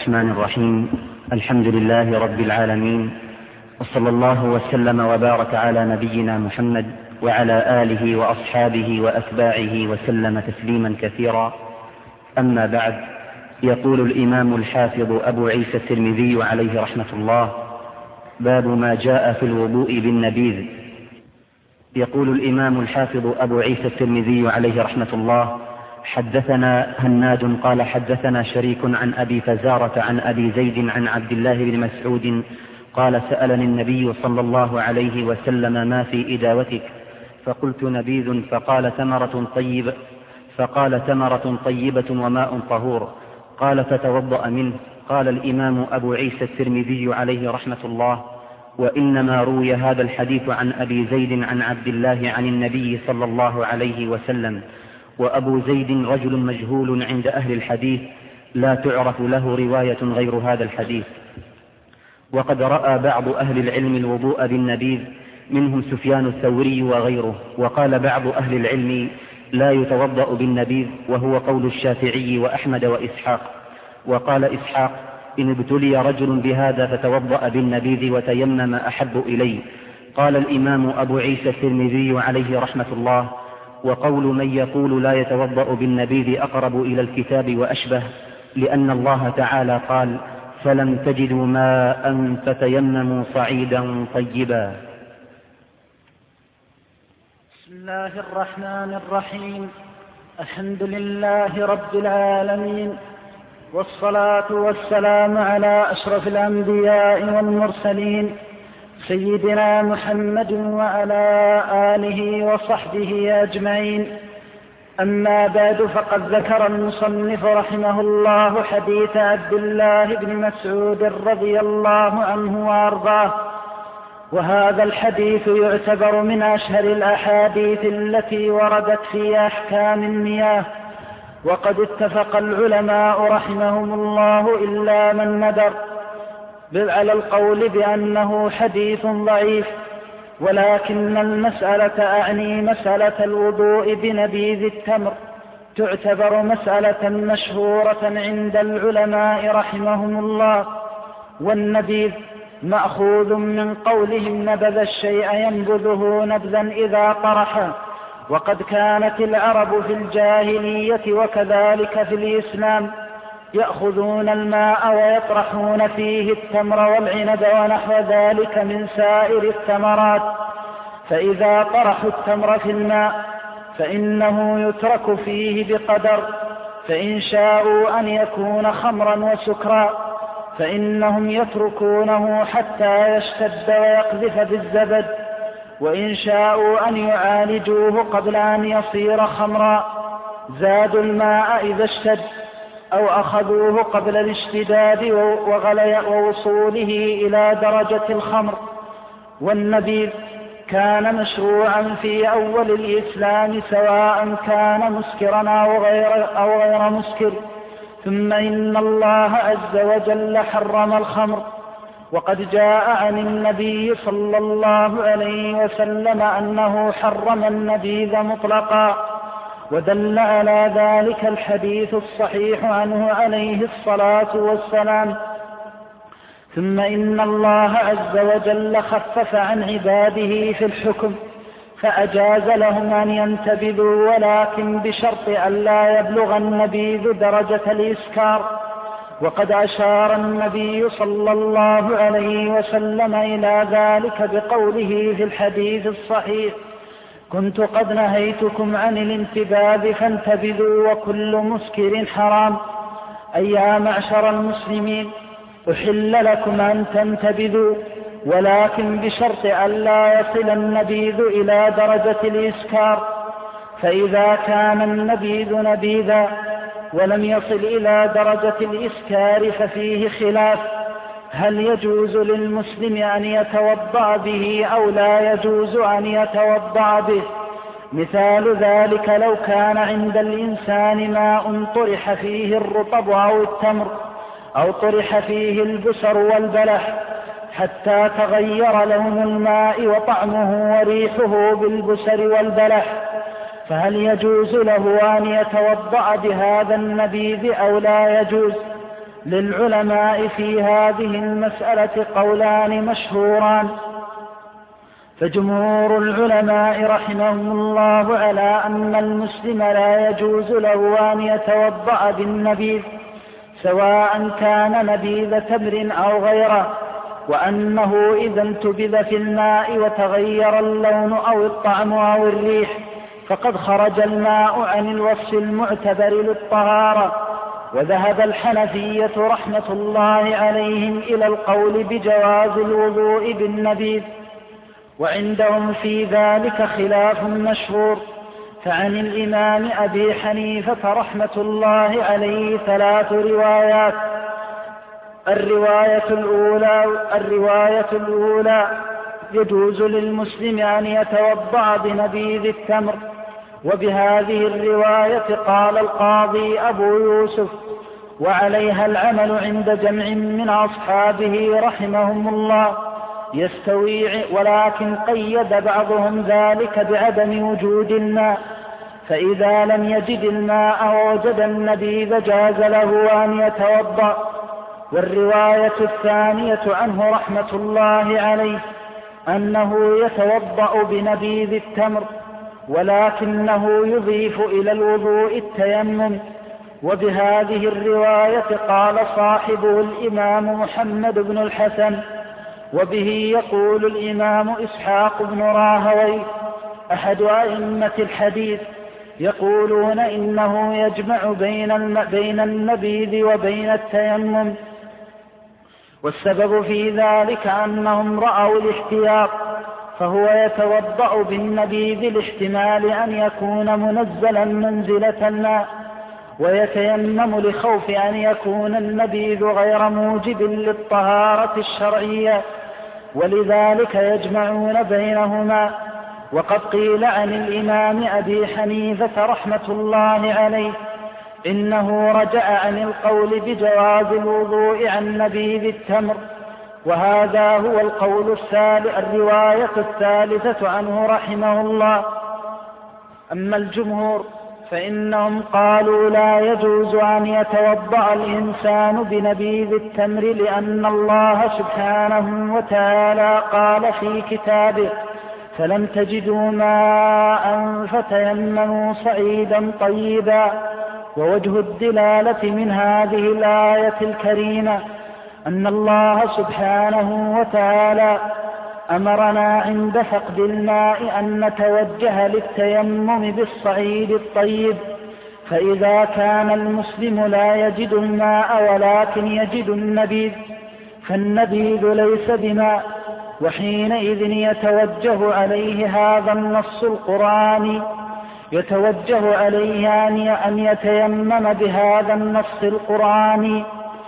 الرحمن الرحيم. الحمد لله رب العالمين، وصلى الله وسلم وبارك على نبينا محمد وعلى آله وأصحابه وأتباعه وسلم تسليما كثيرا. أما بعد، يقول الإمام الحافظ أبو عيسى الترمذي عليه رحمة الله: باب ما جاء في الوضوء بالنبيذ. يقول الإمام الحافظ أبو عيسى الترمذي عليه رحمة الله: حدثنا هناد قال حدثنا شريك عن أبي فزارة عن أبي زيد عن عبد الله بن مسعود قال: سألني النبي صلى الله عليه وسلم: ما في إداوتك؟ فقلت: نبيذ. فقال: تمرة طيبة وماء طهور. قال: فتوضأ منه. قال الإمام أبو عيسى الترمذي عليه رحمة الله: وإنما روي هذا الحديث عن أبي زيد عن عبد الله عن النبي صلى الله عليه وسلم، وأبو زيد رجل مجهول عند أهل الحديث، لا تعرف له رواية غير هذا الحديث. وقد رأى بعض أهل العلم الوضوء بالنبيذ، منهم سفيان الثوري وغيره، وقال بعض أهل العلم: لا يتوضأ بالنبيذ، وهو قول الشافعي وأحمد وإسحاق. وقال إسحاق: إن ابتلي رجل بهذا فتوضأ بالنبيذ وتيمم أحب إليه. قال الإمام أبو عيسى الترمذي عليه رحمة الله: وقول من يقول لا يتوضأ بالنبيذ أقرب إلى الكتاب وأشبه، لأن الله تعالى قال: فلم تجدوا ماء فتيمموا صعيدا طيبا. بسم الله الرحمن الرحيم. الحمد لله رب العالمين، والصلاة والسلام على أشرف الأنبياء والمرسلين، سيدنا محمد وعلى آله وصحبه أجمعين. أما بعد، فقد ذكر المصنف رحمه الله حديث عبد الله بن مسعود رضي الله عنه وأرضاه، وهذا الحديث يعتبر من أشهر الأحاديث التي وردت في أحكام المياه. وقد اتفق العلماء رحمهم الله إلا من ندر على القول بأنه حديث ضعيف، ولكن المسألة أعني مسألة الوضوء بنبيذ التمر تعتبر مسألة مشهورة عند العلماء رحمهم الله. والنبيذ مأخوذ من قولهم: نبذ الشيء ينبذه نبذا إذا طرحه. وقد كانت العرب في الجاهلية وكذلك في الإسلام يأخذون الماء ويطرحون فيه التمر والعنب ونحو ذلك من سائر الثمرات، فإذا طرحوا التمر في الماء فإنه يترك فيه بقدر، فإن شاءوا أن يكون خمرا وسكرا فإنهم يتركونه حتى يشتد ويقذف بالزبد، وإن شاءوا أن يعالجوه قبل أن يصير خمرا زادوا الماء إذا اشتد، أو أخذوه قبل الاشتداد ووصوله إلى درجة الخمر. والنبيذ كان مشروعا في أول الإسلام، سواء كان مسكرا أو غير مسكر. ثم إن الله عز وجل حرم الخمر، وقد جاء عن النبي صلى الله عليه وسلم أنه حرم النبيذ مطلقا، ودل على ذلك الحديث الصحيح عنه عليه الصلاة والسلام. ثم إن الله عز وجل خفف عن عباده في الحكم، فأجاز لهم أن ينتبذوا، ولكن بشرط أن لا يبلغ النبيذ درجة الإسكار. وقد أشار النبي صلى الله عليه وسلم إلى ذلك بقوله في الحديث الصحيح: كنت قد نهيتكم عن الانتباذ فانتبذوا وكل مسكر حرام. أي يا معشر المسلمين، أحل لكم أن تنتبذوا، ولكن بشرط أن لا يصل النبيذ إلى درجة الإسكار. فإذا كان النبيذ نبيذا ولم يصل إلى درجة الإسكار ففيه خلاف: هل يجوز للمسلم أن يتوضأ به أو لا يجوز أن يتوضأ به؟ مثال ذلك: لو كان عند الإنسان ماء طرح فيه الرطب أو التمر، أو طرح فيه البسر والبلح حتى تغير لون الماء وطعمه وريحه بالبسر والبلح، فهل يجوز له أن يتوضأ بهذا النبيذ أو لا يجوز؟ للعلماء في هذه المسألة قولان مشهوران، فجمهور العلماء رحمهم الله على أن المسلم لا يجوز له أن يتوضأ بالنبيذ سواء كان نبيذ تمر أو غيره، وأنه إذا انتبذ في الماء وتغير اللون أو الطعم أو الريح فقد خرج الماء عن الوصف المعتبر للطهارة. وذهب الحنفية رحمة الله عليهم إلى القول بجواز الوضوء بالنبيذ، وعندهم في ذلك خلاف مشهور. فعن الإمام أبي حنيفة رحمة الله عليه 3 روايات. الرواية الأولى يجوز للمسلم أن يتوضأ بنبيذ التمر، وبهذه الرواية قال القاضي أبو يوسف، وعليها العمل عند جمع من أصحابه رحمهم الله يستوي، ولكن قيد بعضهم ذلك بعدم وجود الماء، فإذا لم يجد الماء ووجد النبيذ جاز له أن يتوضأ. والرواية الثانية عنه رحمة الله عليه أنه يتوضأ بنبيذ التمر، ولكنه يضيف إلى الوضوء التيمم، وبهذه الرواية قال صاحبه الإمام محمد بن الحسن، وبه يقول الإمام إسحاق بن راهوي أحد أئمة الحديث، يقولون إنه يجمع بين النبيذ وبين التيمم، والسبب في ذلك أنهم رأوا الاحتياط، فهو يتوضأ بالنبيذ لاحتمال أن يكون منزلا منزلة الماء، ويتيمم لخوف أن يكون النبيذ غير موجب للطهارة الشرعية، ولذلك يجمعون بينهما. وقد قيل عن الإمام أبي حنيفة رحمة الله عليه إنه رجع عن القول بجواز الوضوء عن نبيذ التمر، وهذا هو القول الرواية الثالثة عنه رحمه الله. أما الجمهور فإنهم قالوا لا يجوز أن يتوضأ الإنسان بنبيذ التمر، لأن الله سبحانه وتعالى قال في كتابه فلم تجدوا ماء فتيمموا صعيدا طيبا. ووجه الدلالة من هذه الآية الكريمة أن الله سبحانه وتعالى أمرنا عند فقد الماء أن نتوجه للتيمم بالصعيد الطيب، فإذا كان المسلم لا يجد الماء ولكن يجد النبيذ فالنبيذ ليس بماء، وحينئذ يتوجه عليه هذا النص القرآني، يتوجه عليه أن يتيمم بهذا النص القرآني.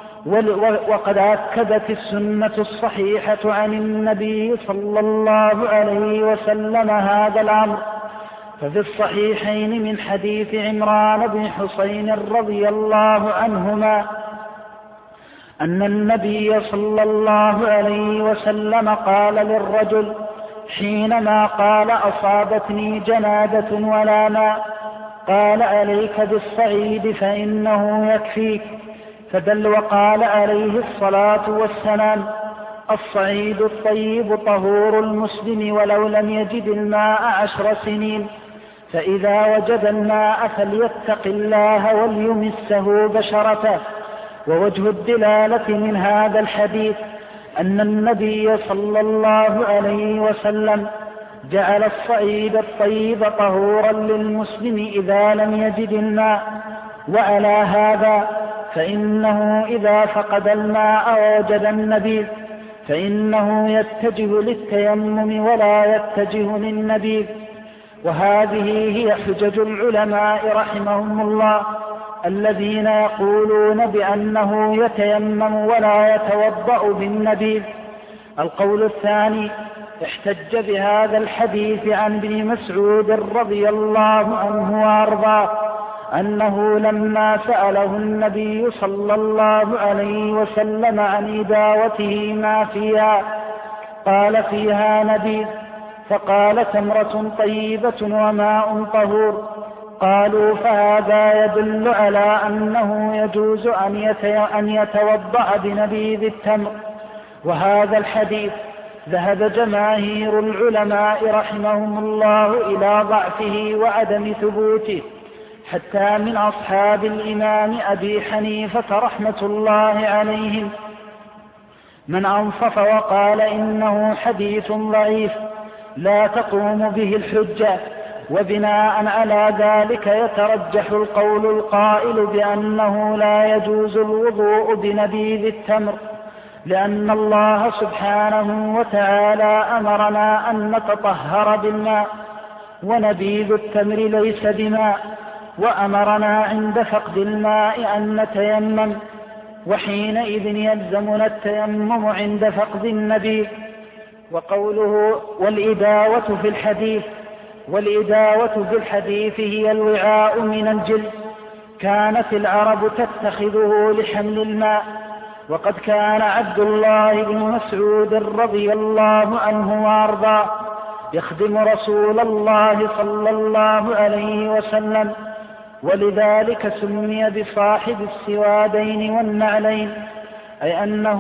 وقد أكدت السنة الصحيحة عن النبي صلى الله عليه وسلم هذا الأمر، ففي الصحيحين من حديث عمران بن حسين رضي الله عنهما أن النبي صلى الله عليه وسلم قال للرجل حينما قال أصابتني جنابة ولا ماء، قال عليك بالصعيد فإنه يكفيك، فدل وقال عليه الصلاة والسلام الصعيد الطيب طهور المسلم ولو لم يجد الماء 10 سنين، فإذا وجد الماء فليتق الله وليمسه بشرته. ووجه الدلالة من هذا الحديث أن النبي صلى الله عليه وسلم جعل الصعيد الطيب طهورا للمسلم إذا لم يجد الماء، وعلى هذا فإنه إذا فقد الماء ووجد النبيذ فإنه يتجه للتيمم ولا يتجه للنبيذ. وهذه هي حجج العلماء رحمهم الله الذين يقولون بأنه يتيمم ولا يتوضأ بالنبيذ. القول الثاني احتج بهذا الحديث عن ابن مسعود رضي الله عنه وأرضاه أنه لما سأله النبي صلى الله عليه وسلم عن إداوته ما فيها قال فيها نبيذ، فقال تمرة طيبة وماء طهور، قالوا فهذا يدل على أنه يجوز أن يتوضأ بنبيذ التمر. وهذا الحديث ذهب جماهير العلماء رحمهم الله إلى ضعفه وعدم ثبوته، حتى من أصحاب الإمام أبي حنيفة رحمة الله عليهم من أنصف وقال إنه حديث ضعيف لا تقوم به الحجة. وبناء على ذلك يترجح القول القائل بأنه لا يجوز الوضوء بنبيذ التمر، لأن الله سبحانه وتعالى أمرنا أن نتطهر بالماء، ونبيذ التمر ليس بماء، وأمرنا عند فقد الماء أن نتيمم، وحينئذ يلزمنا التيمم عند فقد النبيذ. وقوله والإداوة في الحديث هي الوعاء من الجلد، كانت العرب تتخذه لحمل الماء. وقد كان عبد الله بن مسعود رضي الله عنه وارضاه يخدم رسول الله صلى الله عليه وسلم، ولذلك سمي بصاحب السوادين والنعلين، أي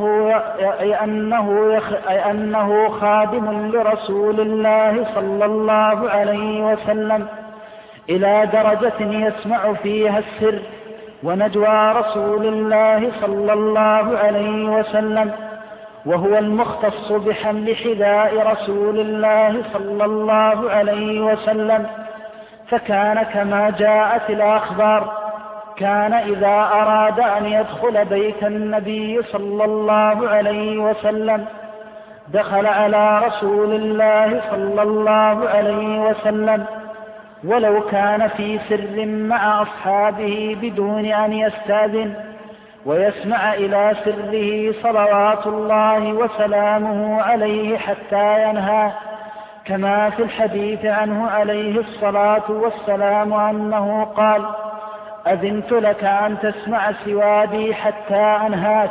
أنه خادم لرسول الله صلى الله عليه وسلم، إلى درجة يسمع فيها السر ونجوى رسول الله صلى الله عليه وسلم، وهو المختص بحمل حذاء رسول الله صلى الله عليه وسلم. فكان كما جاءت الأخبار، كان إذا أراد أن يدخل بيت النبي صلى الله عليه وسلم دخل على رسول الله صلى الله عليه وسلم، ولو كان في سر مع أصحابه بدون أن يستأذن، ويسمع إلى سره صلوات الله وسلامه عليه حتى ينهى، كما في الحديث عنه عليه الصلاة والسلام أنه قال: أذنت لك أن تسمع سوادي حتى أنهاك.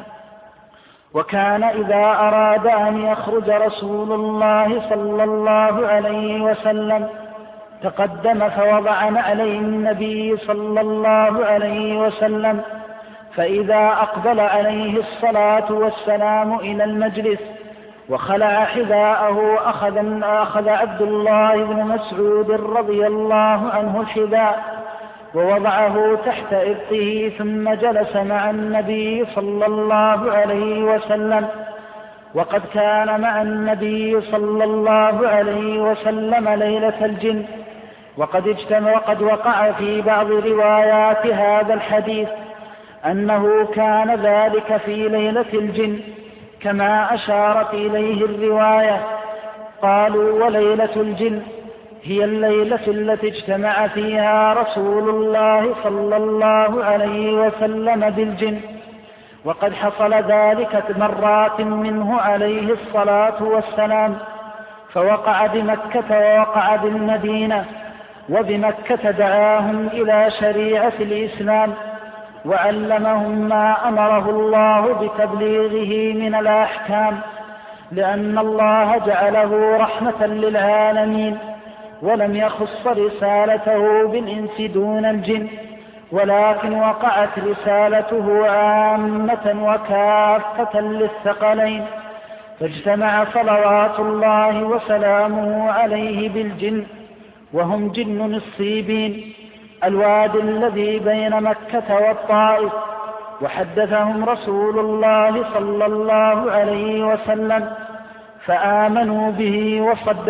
وكان إذا أراد أن يخرج رسول الله صلى الله عليه وسلم تقدم فوضع نعلي النبي صلى الله عليه وسلم، فإذا أقبل عليه الصلاة والسلام إلى المجلس وخلع حذاءه أخذ عبد الله بن مسعود رضي الله عنه الحذاء ووضعه تحت إبطه، ثم جلس مع النبي صلى الله عليه وسلم. وقد كان مع النبي صلى الله عليه وسلم ليلة الجن، وقد وقع في بعض روايات هذا الحديث أنه كان ذلك في ليلة الجن كما أشارت إليه الرواية. قالوا: وليلة الجن هي الليلة التي اجتمع فيها رسول الله صلى الله عليه وسلم بالجن. وقد حصل ذلك مرات منه عليه الصلاة والسلام، فوقع بمكة ووقع بالمدينة. وبمكة دعاهم إلى شريعة الإسلام وعلمهم ما أمره الله بتبليغه من الأحكام، لأن الله جعله رحمة للعالمين، ولم يخص رسالته بالإنس دون الجن، ولكن وقعت رسالته عامة وكافة للثقلين، فاجتمع صلوات الله وسلامه عليه بالجن، وهم جن الصيبين، الوادي الذي بين مكة والطائف. وحدثهم رسول الله صلى الله عليه وسلم فآمنوا به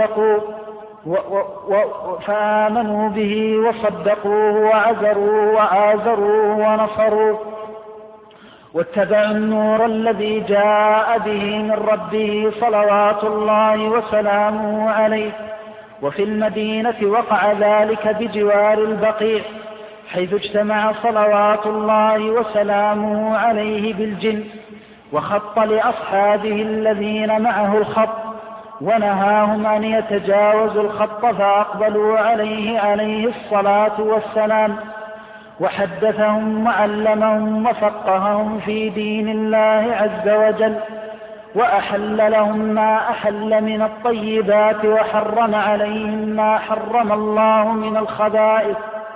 وصدقوه وعزروه وآزروه ونصروه، واتبعوا النور الذي جاء به من ربه صلوات الله وسلامه عليه. وفي المدينة وقع ذلك بجوار البقيع، حيث اجتمع صلوات الله وسلامه عليه بالجن، وخط لأصحابه الذين معه الخط، ونهاهم أن يتجاوزوا الخط، فأقبلوا عليه الصلاة والسلام، وحدثهم وعلمهم وفقههم في دين الله عز وجل، وأحل لهم ما أحل من الطيبات، وحرم عليهم ما حرم الله من الخبائث،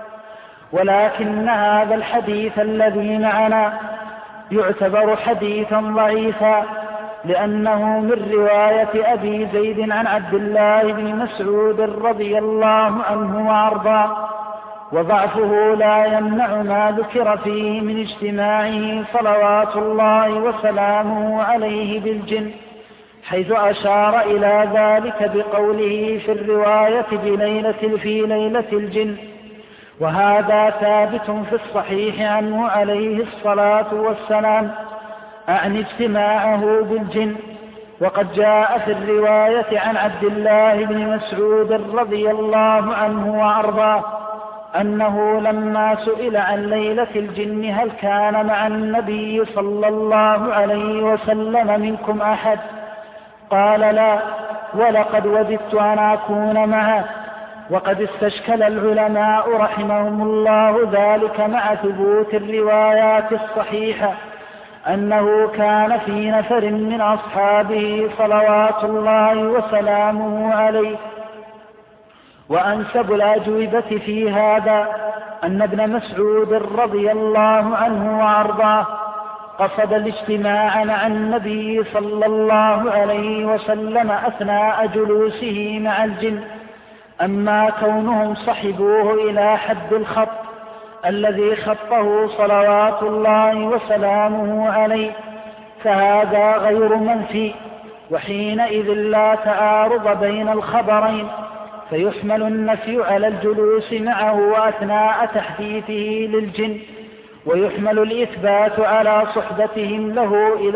ولكن هذا الحديث الذي معنا يعتبر حديثا ضعيفا، لأنه من رواية أبي زيد عن عبد الله بن مسعود رضي الله عنه وأرضاه، وضعفه لا يمنع ما ذكر فيه من اجتماعه صلوات الله وسلامه عليه بالجن، حيث أشار إلى ذلك بقوله في الرواية في ليلة الجن، وهذا ثابت في الصحيح عنه عليه الصلاة والسلام، أعني اجتماعه بالجن. وقد جاء في الرواية عن عبد الله بن مسعود رضي الله عنه وأرضاه أنه لما سئل عن ليلة الجن هل كان مع النبي صلى الله عليه وسلم منكم أحد؟ قال لا، ولقد وددت أن أكون معه. وقد استشكل العلماء رحمهم الله ذلك مع ثبوت الروايات الصحيحة أنه كان في نفر من أصحابه صلوات الله وسلامه عليه. وأنسب الأجوبة في هذا أن ابن مسعود رضي الله عنه وأرضاه قصد الاجتماع مع النبي صلى الله عليه وسلم أثناء جلوسه مع الجن، أما كونهم صحبوه إلى حد الخط الذي خطه صلوات الله وسلامه عليه فهذا غير منفي، وحينئذ لا تعارض بين الخبرين، فيحمل النفي على الجلوس معه أثناء تحديثه للجن، ويحمل الإثبات على صحبتهم له إلى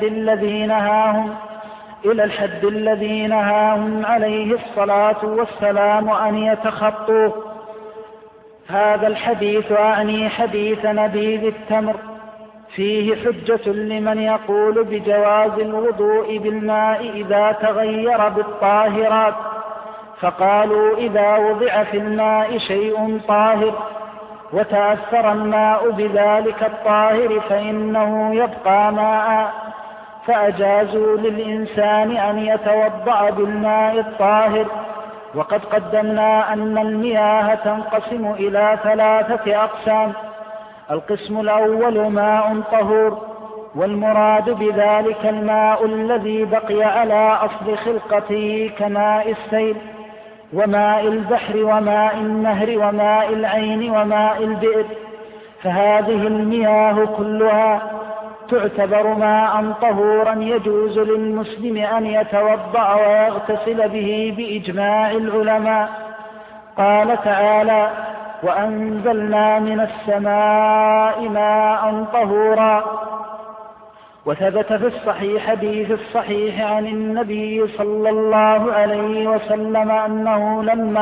الحد الذي نهاهم عليه الصلاة والسلام أن يتخطوه. هذا الحديث أعني حديث نبيذ التمر فيه حجة لمن يقول بجواز الوضوء بالماء إذا تغير بالطاهرات، فقالوا إذا وضع في الماء شيء طاهر وتأثر الماء بذلك الطاهر فإنه يبقى ماء، فأجازوا للإنسان أن يتوضأ بالماء الطاهر. وقد قدمنا أن المياه تنقسم إلى 3 أقسام: القسم الأول ماء طهور، والمراد بذلك الماء الذي بقي على أصل خلقته كماء السيل وماء البحر وماء النهر وماء العين وماء البئر، فهذه المياه كلها تعتبر ماء طهورا يجوز للمسلم أن يتوضأ ويغتسل به بإجماع العلماء. قال تعالى: وأنزلنا من السماء ماء طهورا. وثبت في الصحيح حديث الصحيح عن النبي صلى الله عليه وسلم أنه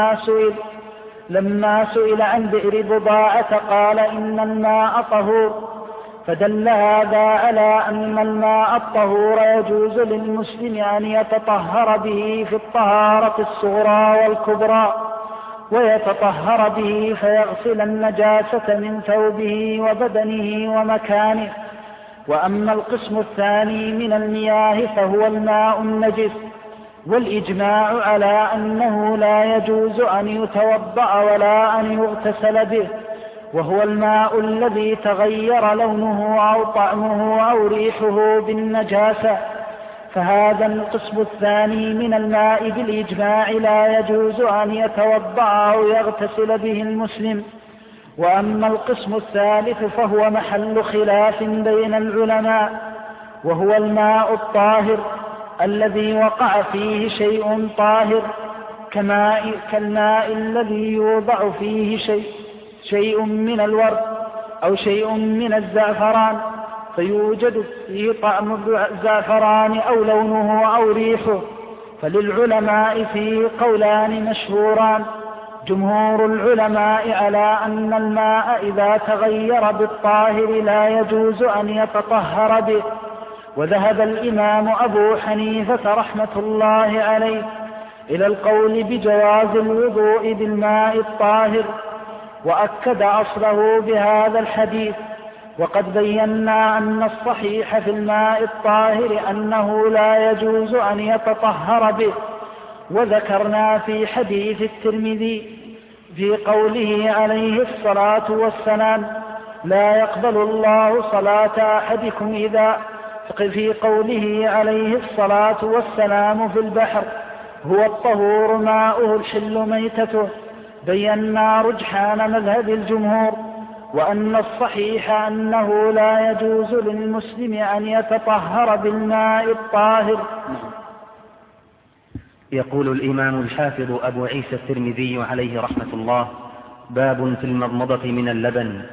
لما سئل عن بئر بضاعة قال إن الماء طهور، فدل هذا على أن الماء الطهور يجوز للمسلم أن يتطهر به في الطهارة الصغرى والكبرى، ويتطهر به فيغسل النجاسة من ثوبه وبدنه ومكانه. وأما القسم الثاني من المياه فهو الماء النجس، والإجماع على أنه لا يجوز أن يتوضأ ولا أن يغتسل به، وهو الماء الذي تغير لونه أو طعمه أو ريحه بالنجاسة، فهذا القسم الثاني من الماء بالإجماع لا يجوز أن يتوضأ أو يغتسل به المسلم. وأما القسم الثالث فهو محل خلاف بين العلماء، وهو الماء الطاهر الذي وقع فيه شيء طاهر كالماء الذي يوضع فيه شيء من الورد أو شيء من الزعفران فيوجد فيه طعم الزعفران أو لونه أو ريحه، فللعلماء فيه قولان مشهوران: جمهور العلماء على أن الماء إذا تغير بالطاهر لا يجوز أن يتطهر به، وذهب الإمام أبو حنيفة رحمة الله عليه إلى القول بجواز الوضوء بالماء الطاهر، وأكد أصله بهذا الحديث. وقد بينا أن الصحيح في الماء الطاهر أنه لا يجوز أن يتطهر به، وذكرنا في حديث الترمذي: في قوله عليه الصلاة والسلام: لا يقبل الله صلاة أحدكم إذا في قوله عليه الصلاة والسلام في البحر: هو الطهور ماؤه الحل ميتته. بينا رجحان مذهب الجمهور، وأن الصحيح أنه لا يجوز للمسلم أن يتطهر بالماء الطاهر. يقول الإمام الحافظ أبو عيسى الترمذي عليه رحمة الله: باب في المضمضة من اللبن.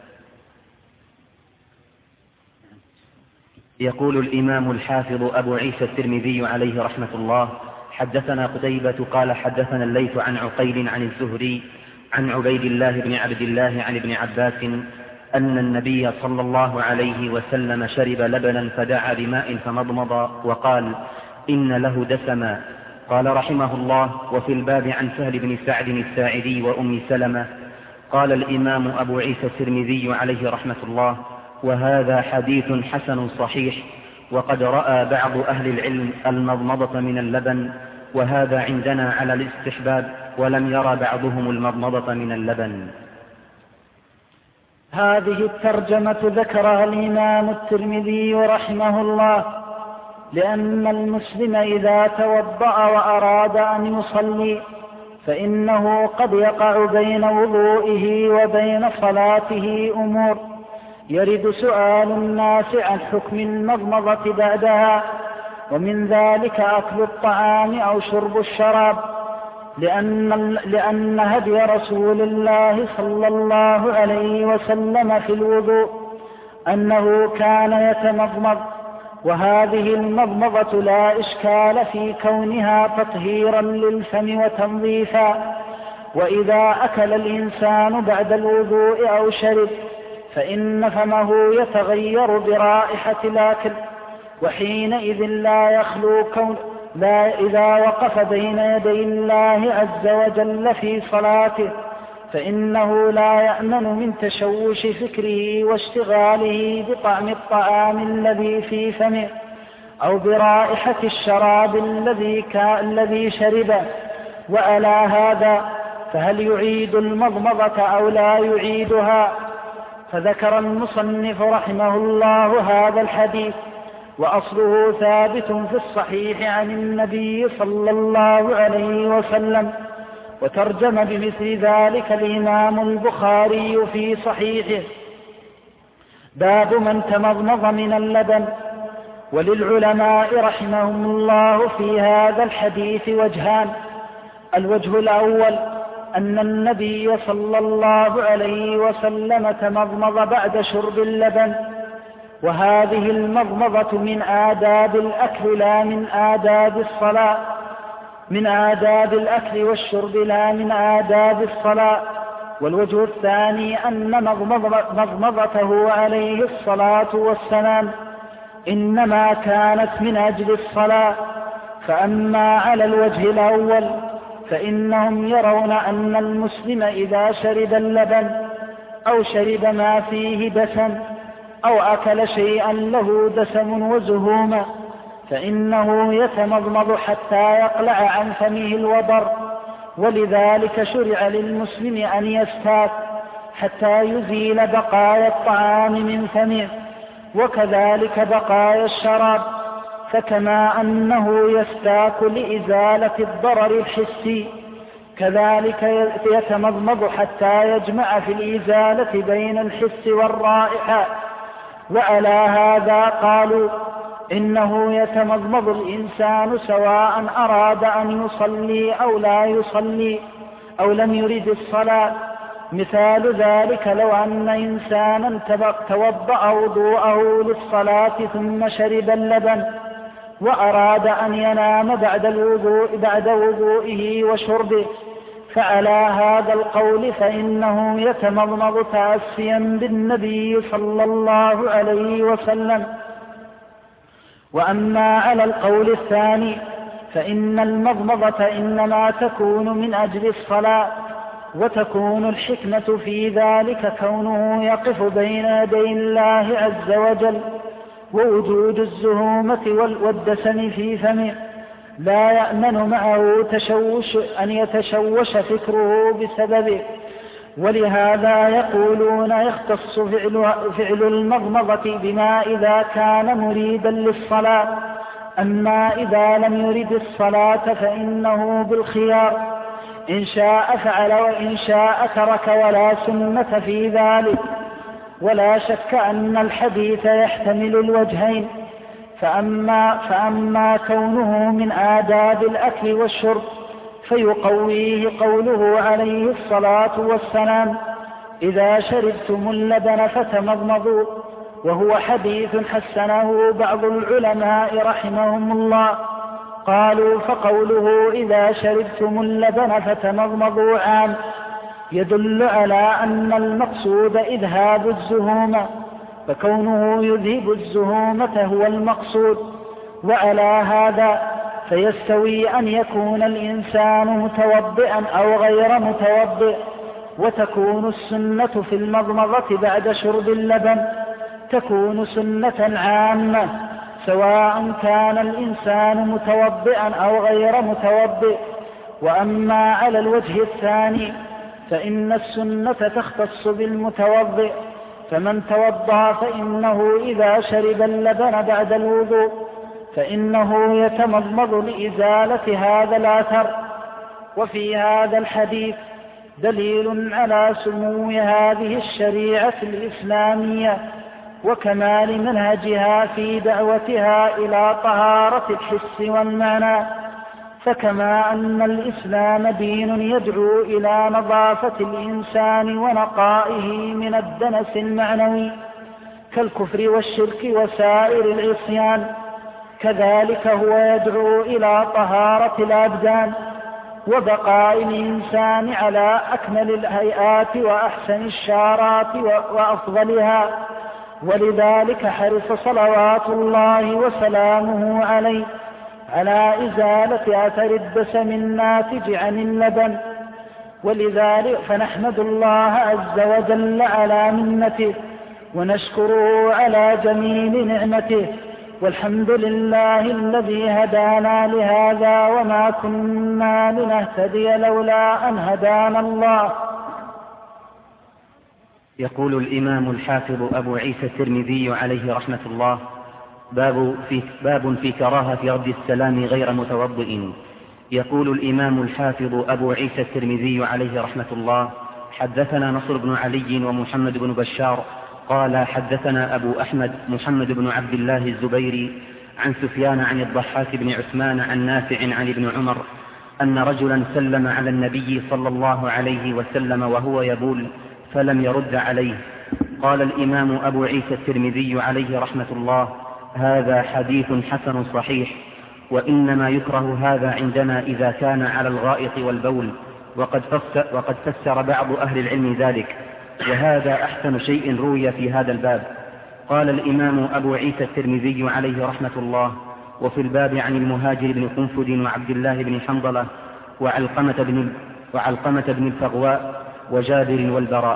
يقول الإمام الحافظ أبو عيسى الترمذي عليه رحمة الله: حدثنا قتيبة قال حدثنا الليث عن عقيل عن الزهري عن عبيد الله بن عبد الله عن ابن عباس أن النبي صلى الله عليه وسلم شرب لبنا فدعا بماء فمضمض وقال: إن له دسما. قال رحمه الله: وفي الباب عن سهل بن سعد الساعدي وأم سلمة. قال الإمام أبو عيسى الترمذي عليه رحمة الله: وهذا حديث حسن صحيح، وقد رأى بعض أهل العلم المضمضة من اللبن، وهذا عندنا على الاستحباب، ولم يرى بعضهم المضمضة من اللبن. هذه الترجمة ذكرها الإمام الترمذي رحمه الله لأن المسلم إذا توضأ وأراد أن يصلي فإنه قد يقع بين وضوئه وبين صلاته أمور، يرد سؤال الناس عن حكم المضمضة بعدها، ومن ذلك أكل الطعام أو شرب الشراب، لأن هدي رسول الله صلى الله عليه وسلم في الوضوء أنه كان يتمضمض، وهذه المضمضة لا إشكال في كونها تطهيرا للفم وتنظيفا. وإذا أكل الإنسان بعد الوضوء أو شرب فإن فمه يتغير برائحة الأكل، وحينئذ لا يخلو إذا وقف بين يدي الله عز وجل في صلاته فإنه لا يأمن من تشوش فكره واشتغاله بطعم الطعام الذي في فمه أو برائحة الشراب الذي شربه. وعلى هذا فهل يعيد المضمضة أو لا يعيدها؟ فذكر المصنف رحمه الله هذا الحديث، وأصله ثابت في الصحيح عن النبي صلى الله عليه وسلم، وترجم بمثل ذلك الإمام البخاري في صحيحه: باب من تمضمض من اللبن. وللعلماء رحمهم الله في هذا الحديث وجهان: الوجه الأول أن النبي صلى الله عليه وسلم تمضمض بعد شرب اللبن، وهذه المضمضة من آداب الأكل لا من آداب الصلاة، من آداب الأكل والشرب لا من آداب الصلاة. والوجه الثاني أن مضمضته عليه الصلاة والسلام إنما كانت من أجل الصلاة. فأما على الوجه الأول فإنهم يرون أن المسلم إذا شرب اللبن أو شرب ما فيه دسم أو أكل شيئا له دسم وزهوم فإنه يتمضمض حتى يقلع عن فمه الوبر، ولذلك شرع للمسلم أن يستاك حتى يزيل بقايا الطعام من فمه، وكذلك بقايا الشراب. فكما أنه يستاك لإزالة الضرر الحسي كذلك يتمضمض حتى يجمع في الإزالة بين الحس والرائحة. وعلى هذا قالوا إنه يتمضمض الإنسان سواء أراد أن يصلي أو لا يصلي أو لم يرد الصلاة. مثال ذلك لو أن إنسانا توضأ وضوءه للصلاة ثم شرب اللبن وأراد أن ينام بعد وضوئه وشربه، فعلى هذا القول فإنه يتمضمض تأسيا بالنبي صلى الله عليه وسلم. وأما على القول الثاني فإن المضمضة إنما تكون من أجل الصلاة، وتكون الحكمة في ذلك كونه يقف بين يدي الله عز وجل ووجود الزهومة والدسم في فمه، لا يأمن معه أن يتشوش فكره بسببه. ولهذا يقولون يختص فعل المضمضة بما إذا كان مريدا للصلاة، أما إذا لم يرد الصلاة فإنه بالخيار، إن شاء فعل وإن شاء ترك، ولا سنة في ذلك. ولا شك أن الحديث يحتمل الوجهين، فأما كونه من آداب الأكل والشرب فيقويه قوله عليه الصلاة والسلام: إذا شربتم اللبن فتمضمضوا، وهو حديث حسنه بعض العلماء رحمهم الله. قالوا: فقوله إذا شربتم اللبن فتمضمضوا عام، يدل على أن المقصود إذهاب الزهومة، فكونه يذهب الزهومة هو المقصود. وعلى هذا فيستوي أن يكون الإنسان متوضئا أو غير متوضئ. وتكون السنة في المضمضة بعد شرب اللبن تكون سنة عامة، سواء كان الإنسان متوضئا أو غير متوضئ. وأما على الوجه الثاني فإن السنة تختص بالمتوضئ، فمن توضأ فإنه إذا شرب اللبن بعد الوضوء فإنه يتمضمض لإزالة هذا الأثر. وفي هذا الحديث دليل على سمو هذه الشريعة الإسلامية وكمال منهجها في دعوتها إلى طهارة الحس والمعنى. فكما أن الإسلام دين يدعو إلى نظافة الإنسان ونقائه من الدنس المعنوي كالكفر والشرك وسائر العصيان، كذلك هو يدعو إلى طهارة الأبدان وبقاء الإنسان على أكمل الهيئات وأحسن الشارات وأفضلها. ولذلك حرص صلوات الله وسلامه عليه على إزالة أثر الدسم الناتج عن اللبن. ولذلك فنحمد الله عز وجل على منته ونشكره على جميل نعمته، والحمد لله الذي هدانا لهذا وما كنا لنهتدي لولا أن هدانا الله. يقول الإمام الحافظ أبو عيسى الترمذي عليه رحمة الله: باب في كراهة رد السلام غير متوضئ. يقول الإمام الحافظ أبو عيسى الترمذي عليه رحمة الله: حدثنا نصر بن علي ومحمد بن بشار قال حدثنا أبو أحمد محمد بن عبد الله الزبيري عن سفيان عن الضحاك بن عثمان عن نافع عن ابن عمر أن رجلا سلم على النبي صلى الله عليه وسلم وهو يبول فلم يرد عليه. قال الإمام أبو عيسى الترمذي عليه رحمة الله: هذا حديث حسن صحيح، وإنما يكره هذا عندنا إذا كان على الغائط والبول، وقد فسر بعض أهل العلم ذلك، وهذا أحسن شيء روي في هذا الباب. قال الإمام أبو عيسى الترمذي عليه رحمة الله: وفي الباب عن المهاجر بن قنفذ وعبد الله بن حنظلة وعلقمة بن الفغواء وجابر والبراء.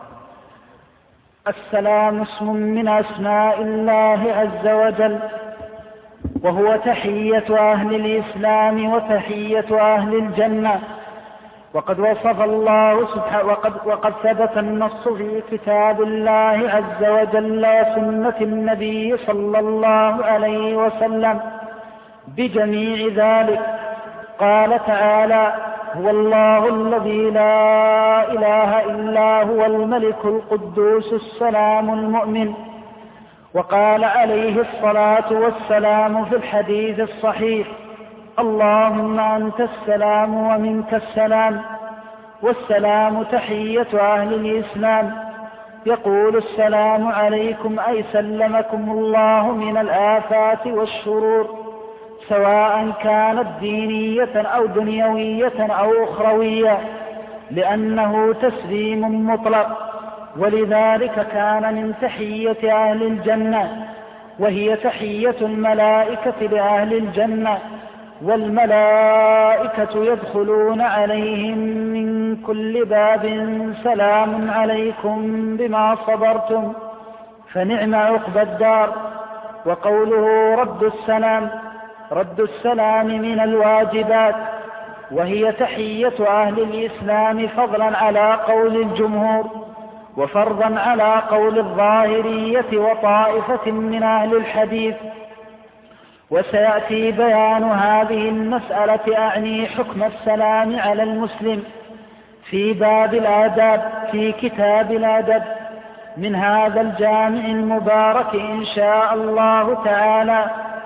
السلام اسم من أسماء الله عز وجل، وهو تحية أهل الإسلام وتحية أهل الجنة. وقد وصف الله سبحانه وقد ثبت النص في كتاب الله عز وجل وسنة النبي صلى الله عليه وسلم بجميع ذلك. قال تعالى: هو الله الذي لا إله إلا هو الملك القدوس السلام المؤمن. وقال عليه الصلاة والسلام في الحديث الصحيح: اللهم أنت السلام ومنك السلام، والسلام تحية أهل الإسلام. يقول: السلام عليكم، أي سلمكم الله من الآفات والشرور، سواء كانت دينية أو دنيوية أو أخروية، لأنه تسليم مطلق. ولذلك كان من تحية أهل الجنة، وهي تحية الملائكة لأهل الجنة، والملائكة يدخلون عليهم من كل باب: سلام عليكم بما صبرتم فنعم عقبى الدار. وقوله رد السلام رد السلام من الواجبات، وهي تحية أهل الإسلام فضلا على قول الجمهور، وفرضا على قول الظاهرية وطائفة من أهل الحديث. وسيأتي بيان هذه المسألة أعني حكم السلام على المسلم في باب الآداب في كتاب الأدب من هذا الجامع المبارك إن شاء الله تعالى.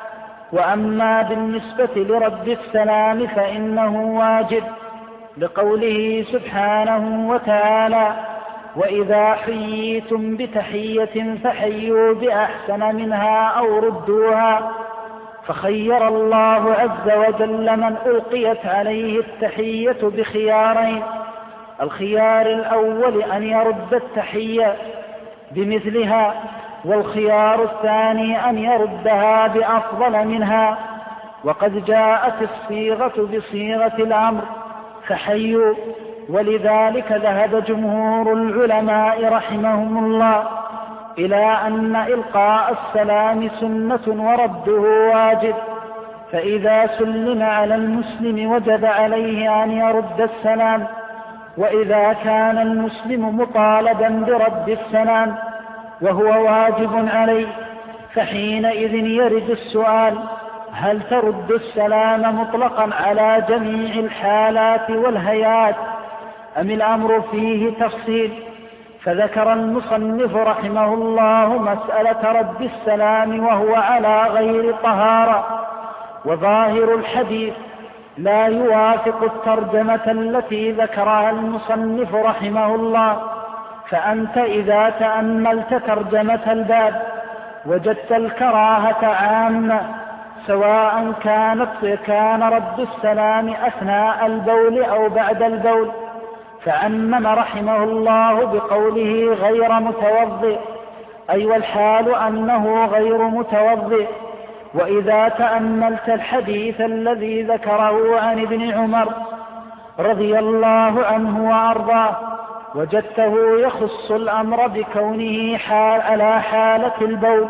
وأما بالنسبة لرد السلام فإنه واجب لقوله سبحانه وتعالى: وإذا حييتم بتحية فحيوا بأحسن منها أو ردوها. فخير الله عز وجل من ألقيت عليه التحية بخيارين: الخيار الأول أن يرد التحية بمثلها، والخيار الثاني أن يردها بأفضل منها. وقد جاءت الصيغة بصيغة الأمر فحيوا، ولذلك ذهب جمهور العلماء رحمهم الله إلى أن إلقاء السلام سنة ورده واجب، فإذا سلم على المسلم وجب عليه أن يرد السلام. وإذا كان المسلم مطالبا برد السلام وهو واجب عليه فحينئذ يرد السؤال: هل ترد السلام مطلقا على جميع الحالات والهيئات أم الأمر فيه تفصيل؟ فذكر المصنف رحمه الله مسألة رد السلام وهو على غير طهارة، وظاهر الحديث لا يوافق الترجمة التي ذكرها المصنف رحمه الله. فأنت إذا تأملت ترجمة الباب وجدت الكراهة عامة، سواء كان رد السلام أثناء البول أو بعد البول، فعمم رحمه الله بقوله غير متوضئ، أي والحال أنه غير متوضئ. وإذا تأملت الحديث الذي ذكره عن ابن عمر رضي الله عنه وأرضاه وجدته يخص الأمر بكونه على حالة البول.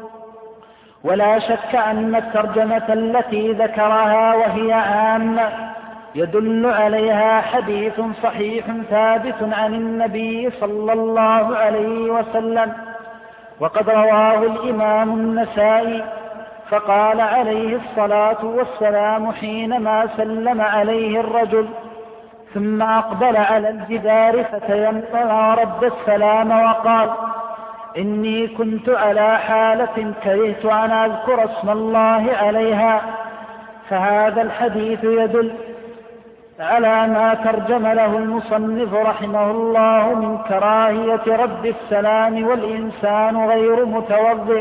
ولا شك أن الترجمة التي ذكرها وهي عامة يدل عليها حديث صحيح ثابت عن النبي صلى الله عليه وسلم، وقد رواه الإمام النسائي، فقال عليه الصلاة والسلام حينما سلم عليه الرجل ثم أقبل على الجدار فتيمم ورد السلام وقال: إني كنت على حالة كرهت أن أذكر اسم الله عليها. فهذا الحديث يدل على ما ترجم له المصنف رحمه الله من كراهية رد السلام والإنسان غير متوضئ.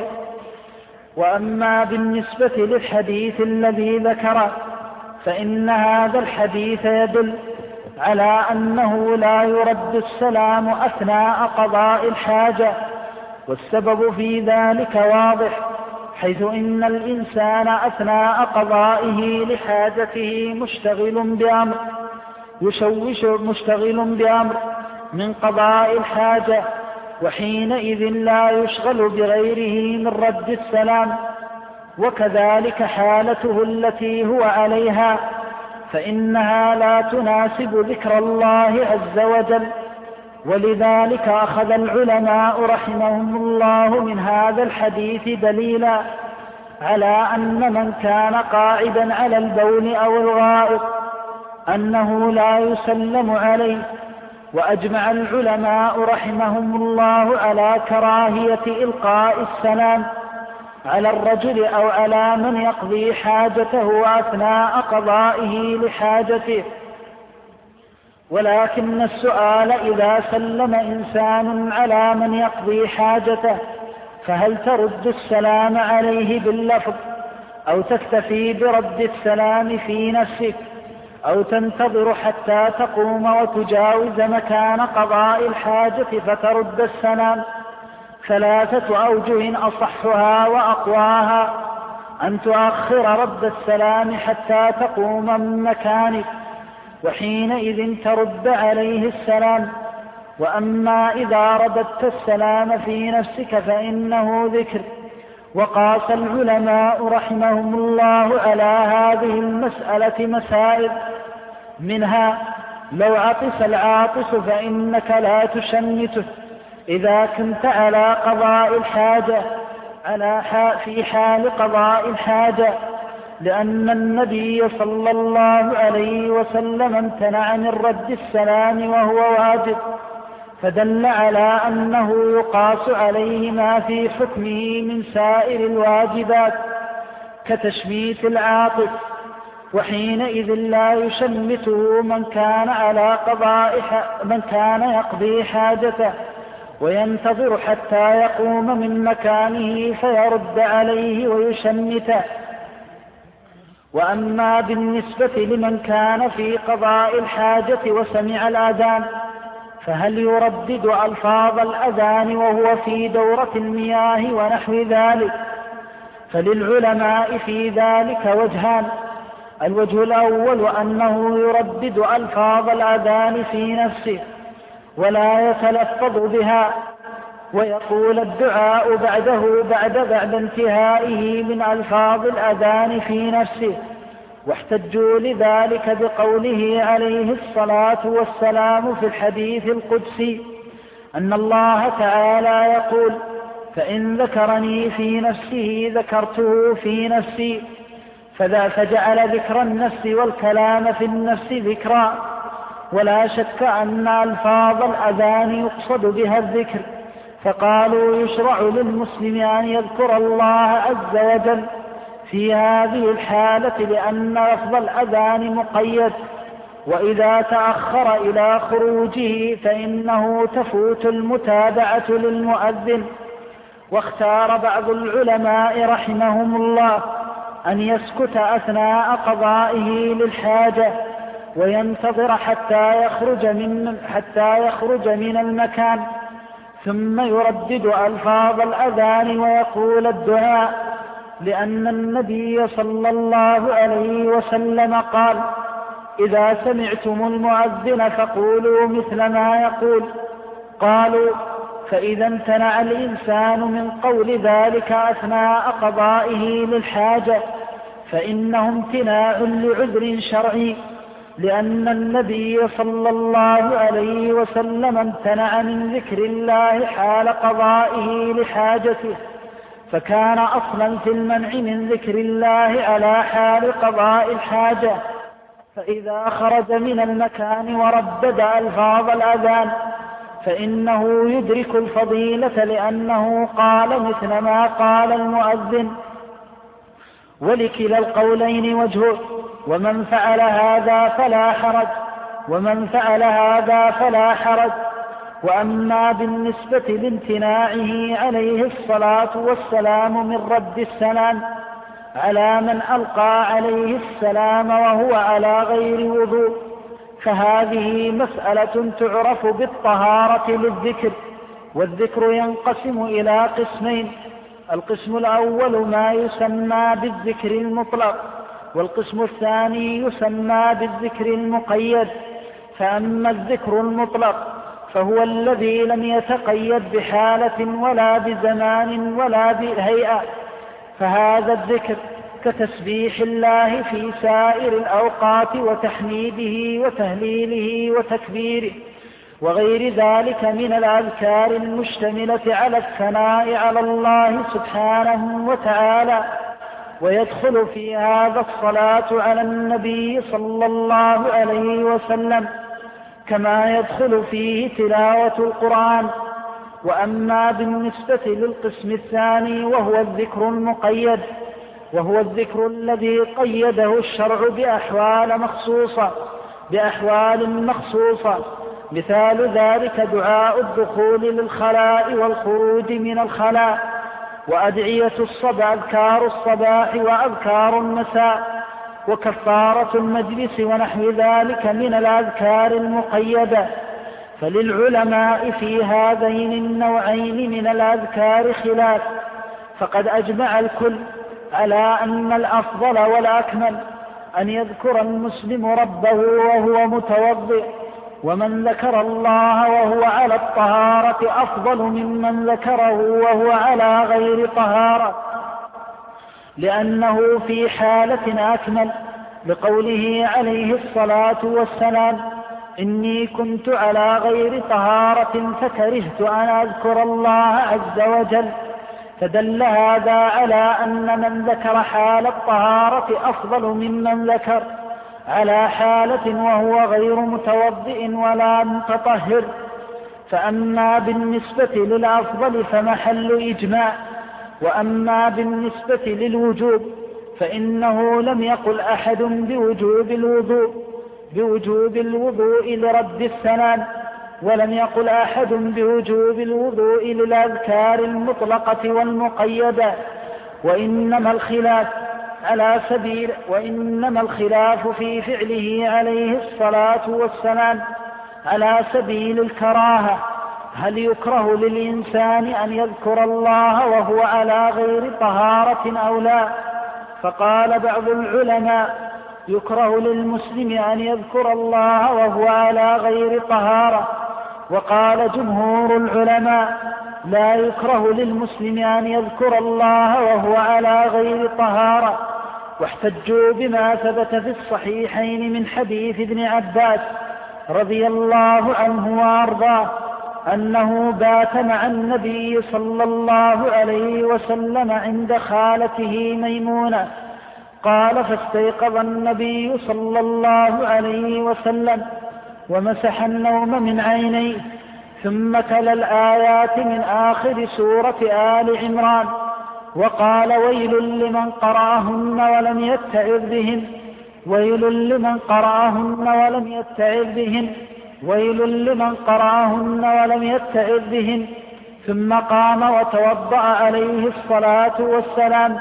وأما بالنسبة للحديث الذي ذكره فإن هذا الحديث يدل على أنه لا يرد السلام أثناء قضاء الحاجة، والسبب في ذلك واضح، حيث إن الإنسان أثناء قضائه لحاجته مشتغل بأمر من قضاء الحاجة، وحينئذ لا يشغل بغيره من رد السلام. وكذلك حالته التي هو عليها، فإنها لا تناسب ذكر الله عز وجل. ولذلك أخذ العلماء رحمهم الله من هذا الحديث دليلا على أن من كان قاعدا على البول أو الغائط أنه لا يسلم عليه. وأجمع العلماء رحمهم الله على كراهية إلقاء السلام على الرجل أو على من يقضي حاجته أثناء قضائه لحاجته. ولكن السؤال: إذا سلم إنسان على من يقضي حاجته فهل ترد السلام عليه باللفظ، أو تكتفي برد السلام في نفسك، أو تنتظر حتى تقوم وتجاوز مكان قضاء الحاجة فترد السلام؟ 3 أوجه أصحها وأقواها: أن تؤخر رد السلام حتى تقوم من مكانك، وحينئذ ترد عليه السلام. وأما إذا رددت السلام في نفسك فإنه ذكر، وقاس العلماء رحمهم الله على هذه المسألة مسائل، منها: لو عطس العاطس فإنك لا تشمته إذا كنت على قضاء الحاجة في حال قضاء الحاجة، لأن النبي صلى الله عليه وسلم امتنع من رد السلام وهو واجب، فدل على أنه يقاس عليه ما في حكمه من سائر الواجبات كتشميت العاطس، وحينئذ لا يشمته من كان يقضي حاجته وينتظر حتى يقوم من مكانه فيرد عليه ويشمته. وأما بالنسبة لمن كان في قضاء الحاجة وسمع الأذان، فهل يردد ألفاظ الأذان وهو في دورة المياه ونحو ذلك؟ فللعلماء في ذلك وجهان: الوجه الأول أنه يردد ألفاظ الأذان في نفسه ولا يتلفظ بها، ويقول الدعاء بعده بعد انتهائه من ألفاظ الأذان في نفسه، واحتجوا لذلك بقوله عليه الصلاة والسلام في الحديث القدسي أن الله تعالى يقول: فإن ذكرني في نفسه ذكرته في نفسي، فجعل ذكر النفس والكلام في النفس ذكرا. ولا شك أن ألفاظ الأذان يقصد بها الذكر، فقالوا: يشرع للمسلم أن يذكر الله عز وجل في هذه الحالة لأن لفظ الأذان مقيد، وإذا تأخر إلى خروجه فإنه تفوت المتابعة للمؤذن. واختار بعض العلماء رحمهم الله أن يسكت أثناء قضائه للحاجة وينتظر حتى يخرج من المكان، ثم يردد ألفاظ الأذان ويقول الدعاء، لأن النبي صلى الله عليه وسلم قال: إذا سمعتم المؤذن فقولوا مثل ما يقول. قالوا: فإذا امتنع الإنسان من قول ذلك أثناء قضائه للحاجة فإنه امتناع لعذر شرعي، لأن النبي صلى الله عليه وسلم امتنع من ذكر الله حال قضائه لحاجته، فكان أصلا في المنع من ذكر الله على حال قضاء الحاجة. فإذا خرج من المكان وردد ألفاظ الأذان فإنه يدرك الفضيلة، لأنه قال مثل ما قال المؤذن. ولكلا القولين وجه، ومن فعل هذا فلا حرج. وأما بالنسبة لامتناعه عليه الصلاة والسلام من رد السلام على من ألقى عليه السلام وهو على غير وضوء، فهذه مسألة تعرف بالطهارة للذكر. والذكر ينقسم إلى قسمين: القسم الأول ما يسمى بالذكر المطلق، والقسم الثاني يسمى بالذكر المقيد. فأما الذكر المطلق فهو الذي لم يتقيد بحالة ولا بزمان ولا بهيئة، فهذا الذكر كتسبيح الله في سائر الأوقات وتحميده وتهليله وتكبيره وغير ذلك من الأذكار المشتملة على الثناء على الله سبحانه وتعالى. ويدخل في هذا الصلاة على النبي صلى الله عليه وسلم، كما يدخل فيه تلاوة القرآن. وأما بالنسبة للقسم الثاني وهو الذكر المقيد، وهو الذكر الذي قيده الشرع بأحوال مخصوصة، مثال ذلك دعاء الدخول للخلاء والخروج من الخلاء، وأدعية أذكار الصباح وأذكار المساء، وكفارة المجلس ونحو ذلك من الأذكار المقيدة. فللعلماء في هذين النوعين من الأذكار خلاف، فقد أجمع الكل على أن الأفضل والأكمل أن يذكر المسلم ربه وهو متوضئ، ومن ذكر الله وهو على الطهارة أفضل ممن ذكره وهو على غير طهارة. لأنه في حالة أكمل، لقوله عليه الصلاة والسلام: إني كنت على غير طهارة فكرهت أن أذكر الله عز وجل. فدل هذا على أن من ذكر حال الطهارة أفضل ممن ذكر على حالة وهو غير متوضئ ولا متطهر. فأما بالنسبة للأفضل فمحل إجماع، وأما بالنسبة للوجوب فإنه لم يقل أحد بوجوب الوضوء لرد السنان، ولم يقل أحد بوجوب الوضوء للأذكار المطلقة والمقيدة، وإنما الخلاف في فعله عليه الصلاة والسلام على سبيل الكراهة، هل يكره للإنسان أن يذكر الله وهو على غير طهارة أو لا؟ فقال بعض العلماء: يكره للمسلم أن يذكر الله وهو على غير طهارة. وقال جمهور العلماء: لا يكره للمسلم أن يذكر الله وهو على غير طهارة. واحتجوا بما ثبت في الصحيحين من حديث ابن عباس رضي الله عنه وأرضاه أنه بات مع النبي صلى الله عليه وسلم عند خالته ميمونة. قال: فاستيقظ النبي صلى الله عليه وسلم ومسح النوم من عينيه، ثم تلا الآيات من آخر سورة آل عمران وقال: ويل لمن قرأهن ولم يتعظ بهن، ويل لمن قرأهن ولم يتعظ بهن، ويل لمن قرأهن ولم يتعظ بهن. ثم قام وتوضأ عليه الصلاة والسلام.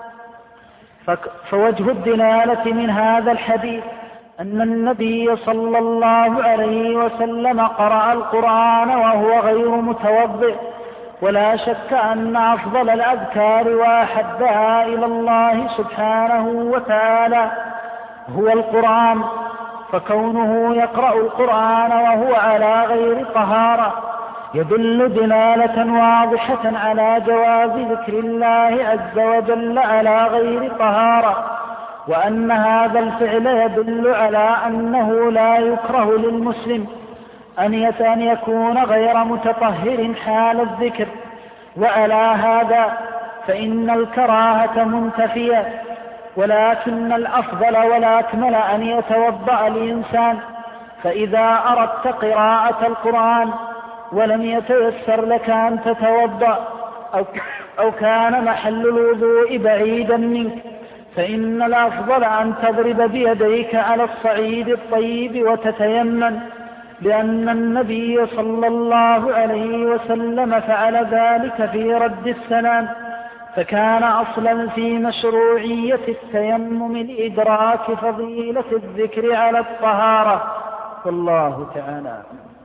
فوجه الدلالة من هذا الحديث أن النبي صلى الله عليه وسلم قرأ القرآن وهو غير متوضئ، ولا شك أن أفضل الأذكار وأحبها إلى الله سبحانه وتعالى هو القرآن، فكونه يقرأ القرآن وهو على غير طهارة يدل دلالة واضحة على جواز ذكر الله عز وجل على غير طهارة، وأن هذا الفعل يدل على أنه لا يكره للمسلم أن يكون غير متطهر حال الذكر. وعلى هذا فإن الكراهة منتفية، ولكن الأفضل والأكمل أن يتوضأ الإنسان. فإذا أردت قراءة القرآن ولم يتيسر لك أن تتوضأ أو كان محل الوضوء بعيدا منك، فإن الأفضل أن تضرب بيديك على الصعيد الطيب وتتيمم، لأن النبي صلى الله عليه وسلم فعل ذلك في رد السلام، فكان أصلا في مشروعية التيمم لإدراك فضيلة الذكر على الطهارة. والله تعالى.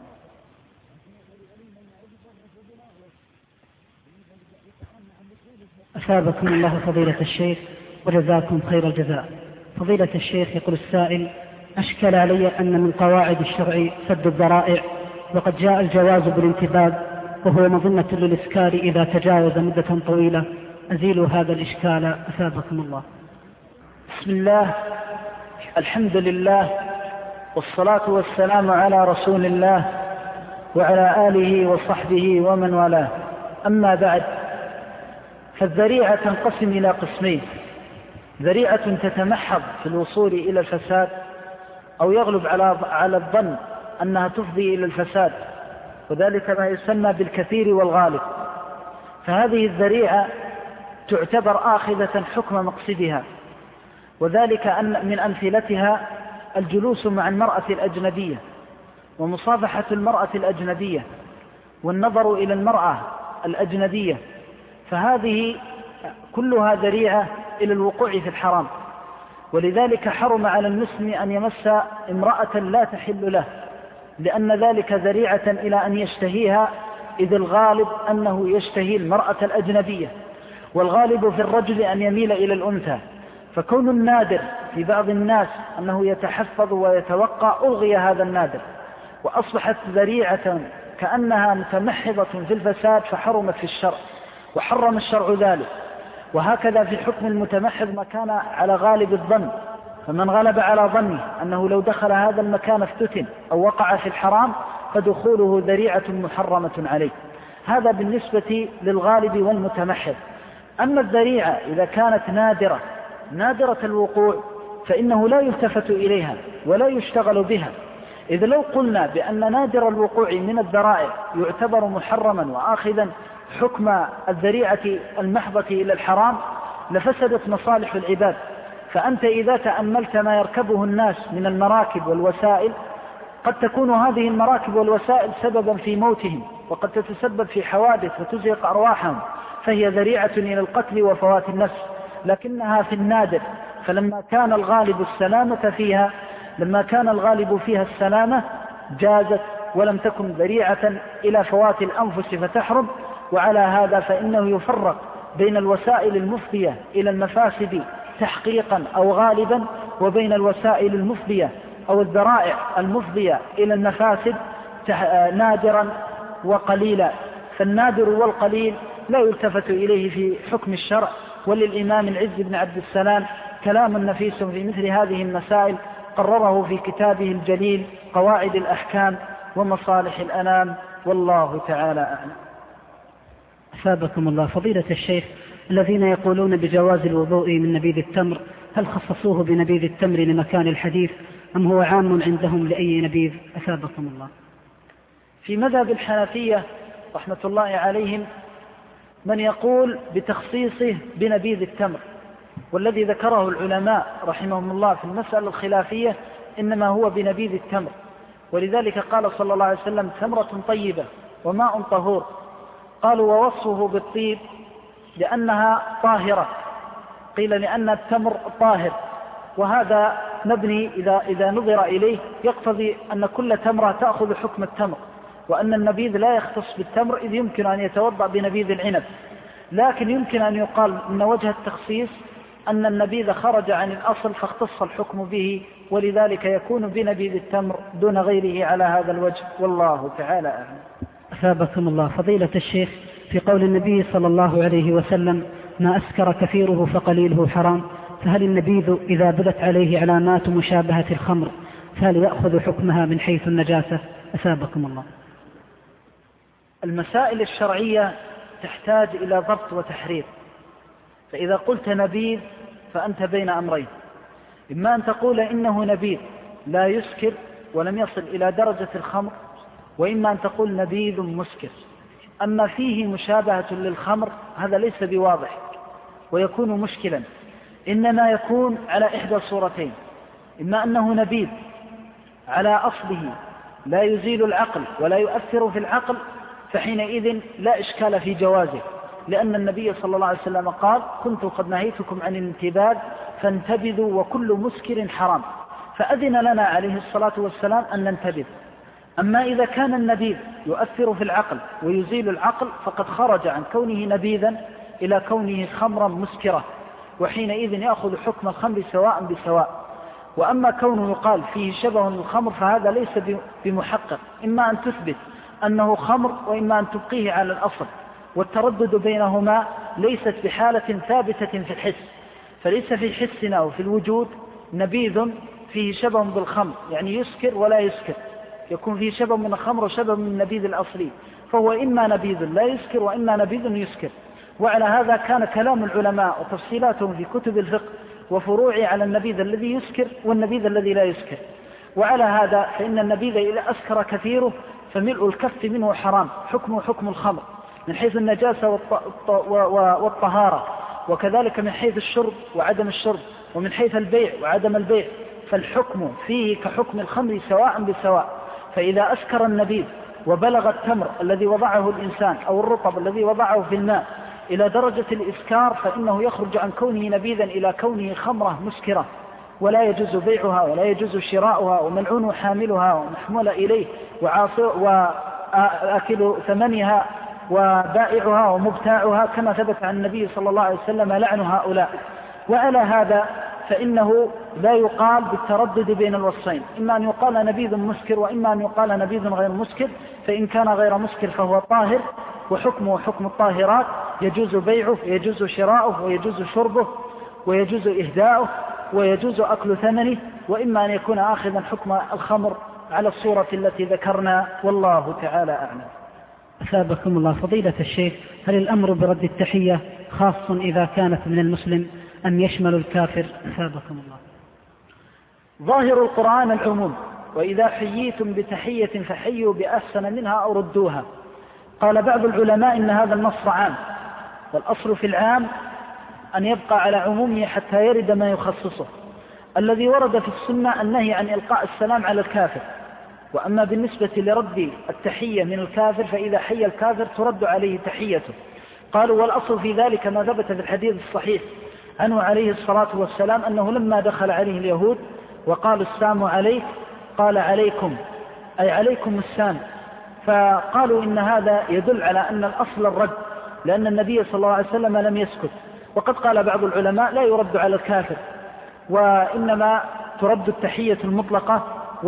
أثابكم الله فضيلة الشيخ وجزاكم خير الجزاء. فضيلة الشيخ، يقول السائل: أشكل علي أن من قواعد الشرع سد الذرائع، وقد جاء الجواز بالانتباه وهو مظنة للإسكار إذا تجاوز مدة طويلة، أزيلوا هذا الإشكال أثابكم الله. بسم الله، الحمد لله، والصلاة والسلام على رسول الله وعلى آله وصحبه ومن والاه. أما بعد، فالذريعة تنقسم إلى قسمين: ذريعة تتمحض في الوصول إلى الفساد، أو يغلب على الظن أنها تفضي إلى الفساد، وذلك ما يسمى بالكثير والغالب. فهذه الذريعة تعتبر آخذة حكم مقصدها، وذلك أن من أمثلتها الجلوس مع المرأة الأجنبية، ومصافحة المرأة الأجنبية، والنظر إلى المرأة الأجنبية، فهذه كلها ذريعة إلى الوقوع في الحرام. ولذلك حرم على المسلم أن يمس امرأة لا تحل له، لأن ذلك ذريعة إلى أن يشتهيها، إذ الغالب أنه يشتهي المرأة الأجنبية، والغالب في الرجل أن يميل إلى الأنثى. فكون النادر في بعض الناس أنه يتحفظ ويتوقع ألغي هذا النادر، وأصبحت ذريعة كأنها متمحضة في الفساد، فحرمت في الشرع، وحرم الشرع ذلك. وهكذا في حكم المتمحض ما كان على غالب الظن، فمن غلب على ظنه أنه لو دخل هذا المكان افتتن أو وقع في الحرام فدخوله ذريعة محرمة عليه. هذا بالنسبة للغالب والمتمحض. أما الذريعة إذا كانت نادرة الوقوع فإنه لا يلتفت إليها ولا يشتغل بها. إذا لو قلنا بأن نادر الوقوع من الذرائع يعتبر محرما وآخذا حكم الذريعة المحضة إلى الحرام لفسدت مصالح العباد. فأنت إذا تأملت ما يركبه الناس من المراكب والوسائل قد تكون هذه المراكب والوسائل سببا في موتهم، وقد تتسبب في حوادث وتزهق أرواحهم، فهي ذريعة إلى القتل وفوات النفس، لكنها في النادر. فلما كان الغالب فيها السلامة جازت ولم تكن ذريعة إلى فوات الأنفس فتحرم. وعلى هذا فإنه يفرق بين الوسائل المفضية إلى المفاسد تحقيقا أو غالبا، وبين الوسائل المفضية أو الذرائع المفضية إلى المفاسد نادرا وقليلا. فالنادر والقليل لا يلتفت إليه في حكم الشرع. وللإمام العز بن عبد السلام كلام نفيس في مثل هذه المسائل قرره في كتابه الجليل قواعد الأحكام ومصالح الأنام، والله تعالى أعلم. أثابكم الله. فضيلة الشيخ، الذين يقولون بجواز الوضوء من نبيذ التمر هل خصصوه بنبيذ التمر لمكان الحديث أم هو عام عندهم لأي نبيذ؟ أثابكم الله. في مذهب الحنفية رحمة الله عليهم من يقول بتخصيصه بنبيذ التمر، والذي ذكره العلماء رحمهم الله في المسألة الخلافية إنما هو بنبيذ التمر. ولذلك قال صلى الله عليه وسلم تمرة طيبة وماء طهور. قالوا ووصفه بالطيب لأنها طاهرة، قيل لأن التمر طاهر، وهذا مبني إذا نظر إليه يقتضي أن كل تمرة تأخذ حكم التمر، وأن النبيذ لا يختص بالتمر إذ يمكن أن يتوضأ بنبيذ العنب. لكن يمكن أن يقال أن وجه التخصيص أن النبيذ خرج عن الأصل فاختص الحكم به، ولذلك يكون بنبيذ التمر دون غيره على هذا الوجه، والله تعالى أعلم. أثابكم الله. فضيلة الشيخ، في قول النبي صلى الله عليه وسلم ما أسكر كثيره فقليله حرام، فهل النبيذ إذا بدت عليه علامات مشابهة الخمر فهل يأخذ حكمها من حيث النجاسة؟ أثابكم الله. المسائل الشرعية تحتاج إلى ضبط وتحرير. فإذا قلت نبيذ فأنت بين أمرين، إما أن تقول إنه نبيذ لا يسكر ولم يصل إلى درجة الخمر، وإما أن تقول نبيذ مسكر. أما فيه مشابهة للخمر هذا ليس بواضح ويكون مشكلا، إنما يكون على إحدى صورتين: إما أنه نبيذ على أصله لا يزيل العقل ولا يؤثر في العقل، فحينئذ لا إشكال في جوازه، لأن النبي صلى الله عليه وسلم قال كنت قد نهيتكم عن الانتباذ فانتبذوا وكل مسكر حرام، فأذن لنا عليه الصلاة والسلام أن ننتبذ. أما إذا كان النبيذ يؤثر في العقل ويزيل العقل فقد خرج عن كونه نبيذا إلى كونه خمرا مسكرة، وحينئذ يأخذ حكم الخمر سواء بسواء. وأما كونه يقال فيه شبه الخمر فهذا ليس بمحقق، إما أن تثبت أنه خمر وإما أن تبقيه على الأصل، والتردد بينهما ليست بحالة ثابتة في الحس. فليس في حسنا وفي الوجود نبيذ فيه شبه بالخمر، يعني يسكر ولا يسكر، يكون فيه شبه من الخمر وشبه من النبيذ الأصلي، فهو إما نبيذ لا يسكر وإما نبيذ يسكر. وعلى هذا كان كلام العلماء وتفصيلاتهم في كتب الفقه وفروعه على النبيذ الذي يسكر والنبيذ الذي لا يسكر. وعلى هذا فإن النبيذ إذا أسكر كثيره فملء الكف منه حرام، حكمه حكم الخمر من حيث النجاسة والطهارة، وكذلك من حيث الشرب وعدم الشرب، ومن حيث البيع وعدم البيع، فالحكم فيه كحكم الخمر سواء بسواء. فإذا أسكر النبيذ وبلغ التمر الذي وضعه الإنسان أو الرطب الذي وضعه في الماء إلى درجة الإسكار فإنه يخرج عن كونه نبيذا إلى كونه خمرة مسكرة، ولا يجوز بيعها ولا يجوز شراؤها، وملعون حاملها ومحمول إليه وآكل ثمنها وبائعها ومبتاعها، كما ثبت عن النبي صلى الله عليه وسلم لعن هؤلاء. وعلى هذا فإنه لا يقال بالتردد بين الوصفين، إما أن يقال نبيذ مسكر وإما أن يقال نبيذ غير مسكر. فإن كان غير مسكر فهو طاهر وحكمه حكم الطاهرات، يجوز بيعه ويجوز شراؤه ويجوز شربه ويجوز إهداؤه ويجوز أكل ثمنه، وإما أن يكون آخذا حكم الخمر على الصورة التي ذكرنا، والله تعالى أعلم. أثابكم الله. فضيلة الشيخ، هل الأمر برد التحية خاص إذا كانت من المسلم أم يشمل الكافر؟ أثابكم الله. ظاهر القرآن العموم، وإذا حييتم بتحية فحيوا بأحسن منها أو ردوها. قال بعض العلماء إن هذا النص عام، والأصل في العام أن يبقى على عمومه حتى يرد ما يخصصه. الذي ورد في السنة النهي عن إلقاء السلام على الكافر، وأما بالنسبة لرد التحية من الكافر فإذا حي الكافر ترد عليه تحيته. قالوا والأصل في ذلك ما ثبت في الحديث الصحيح عنه عليه الصلاة والسلام أنه لما دخل عليه اليهود وقالوا السلام عليك قال عليكم، أي عليكم السلام. فقالوا إن هذا يدل على أن الأصل الرد، لأن النبي صلى الله عليه وسلم لم يسكت. وقد قال بعض العلماء لا يرد على الكافر، وإنما ترد التحية المطلقة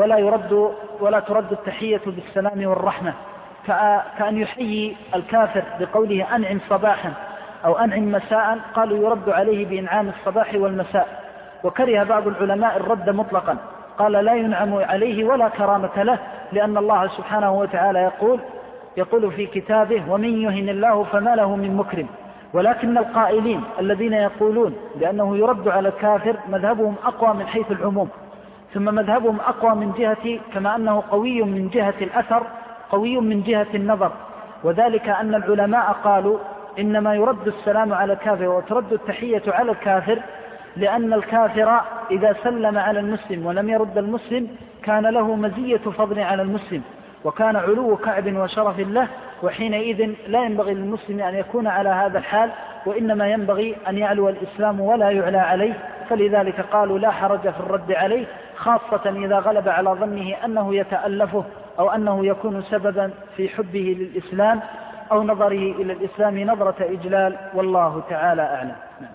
ولا ترد التحية بالسلام والرحمة، كأن يحيي الكافر بقوله أنعم صباحا أو أنعم مساء، قالوا يرد عليه بإنعام الصباح والمساء. وكره بعض العلماء الرد مطلقا، قال لا ينعم عليه ولا كرامة له، لأن الله سبحانه وتعالى يقول في كتابه ومن يهن الله فما له من مكرم. ولكن القائلين الذين يقولون بأنه يرد على الكافر مذهبهم أقوى من حيث العموم، ثم مذهبهم أقوى من جهة كما أنه قوي من جهة الأثر قوي من جهة النظر، وذلك أن العلماء قالوا إنما يرد السلام على الكافر وترد التحية على الكافر، لأن الكافر إذا سلم على المسلم ولم يرد المسلم كان له مزية فضل على المسلم، وكان علو كعب وشرف له، وحينئذ لا ينبغي للمسلم أن يكون على هذا الحال، وإنما ينبغي أن يعلو الإسلام ولا يعلى عليه. فلذلك قالوا لا حرج في الرد عليه، خاصة إذا غلب على ظنه أنه يتألفه أو أنه يكون سببا في حبه للإسلام أو نظره إلى الإسلام نظرة إجلال، والله تعالى أعلم.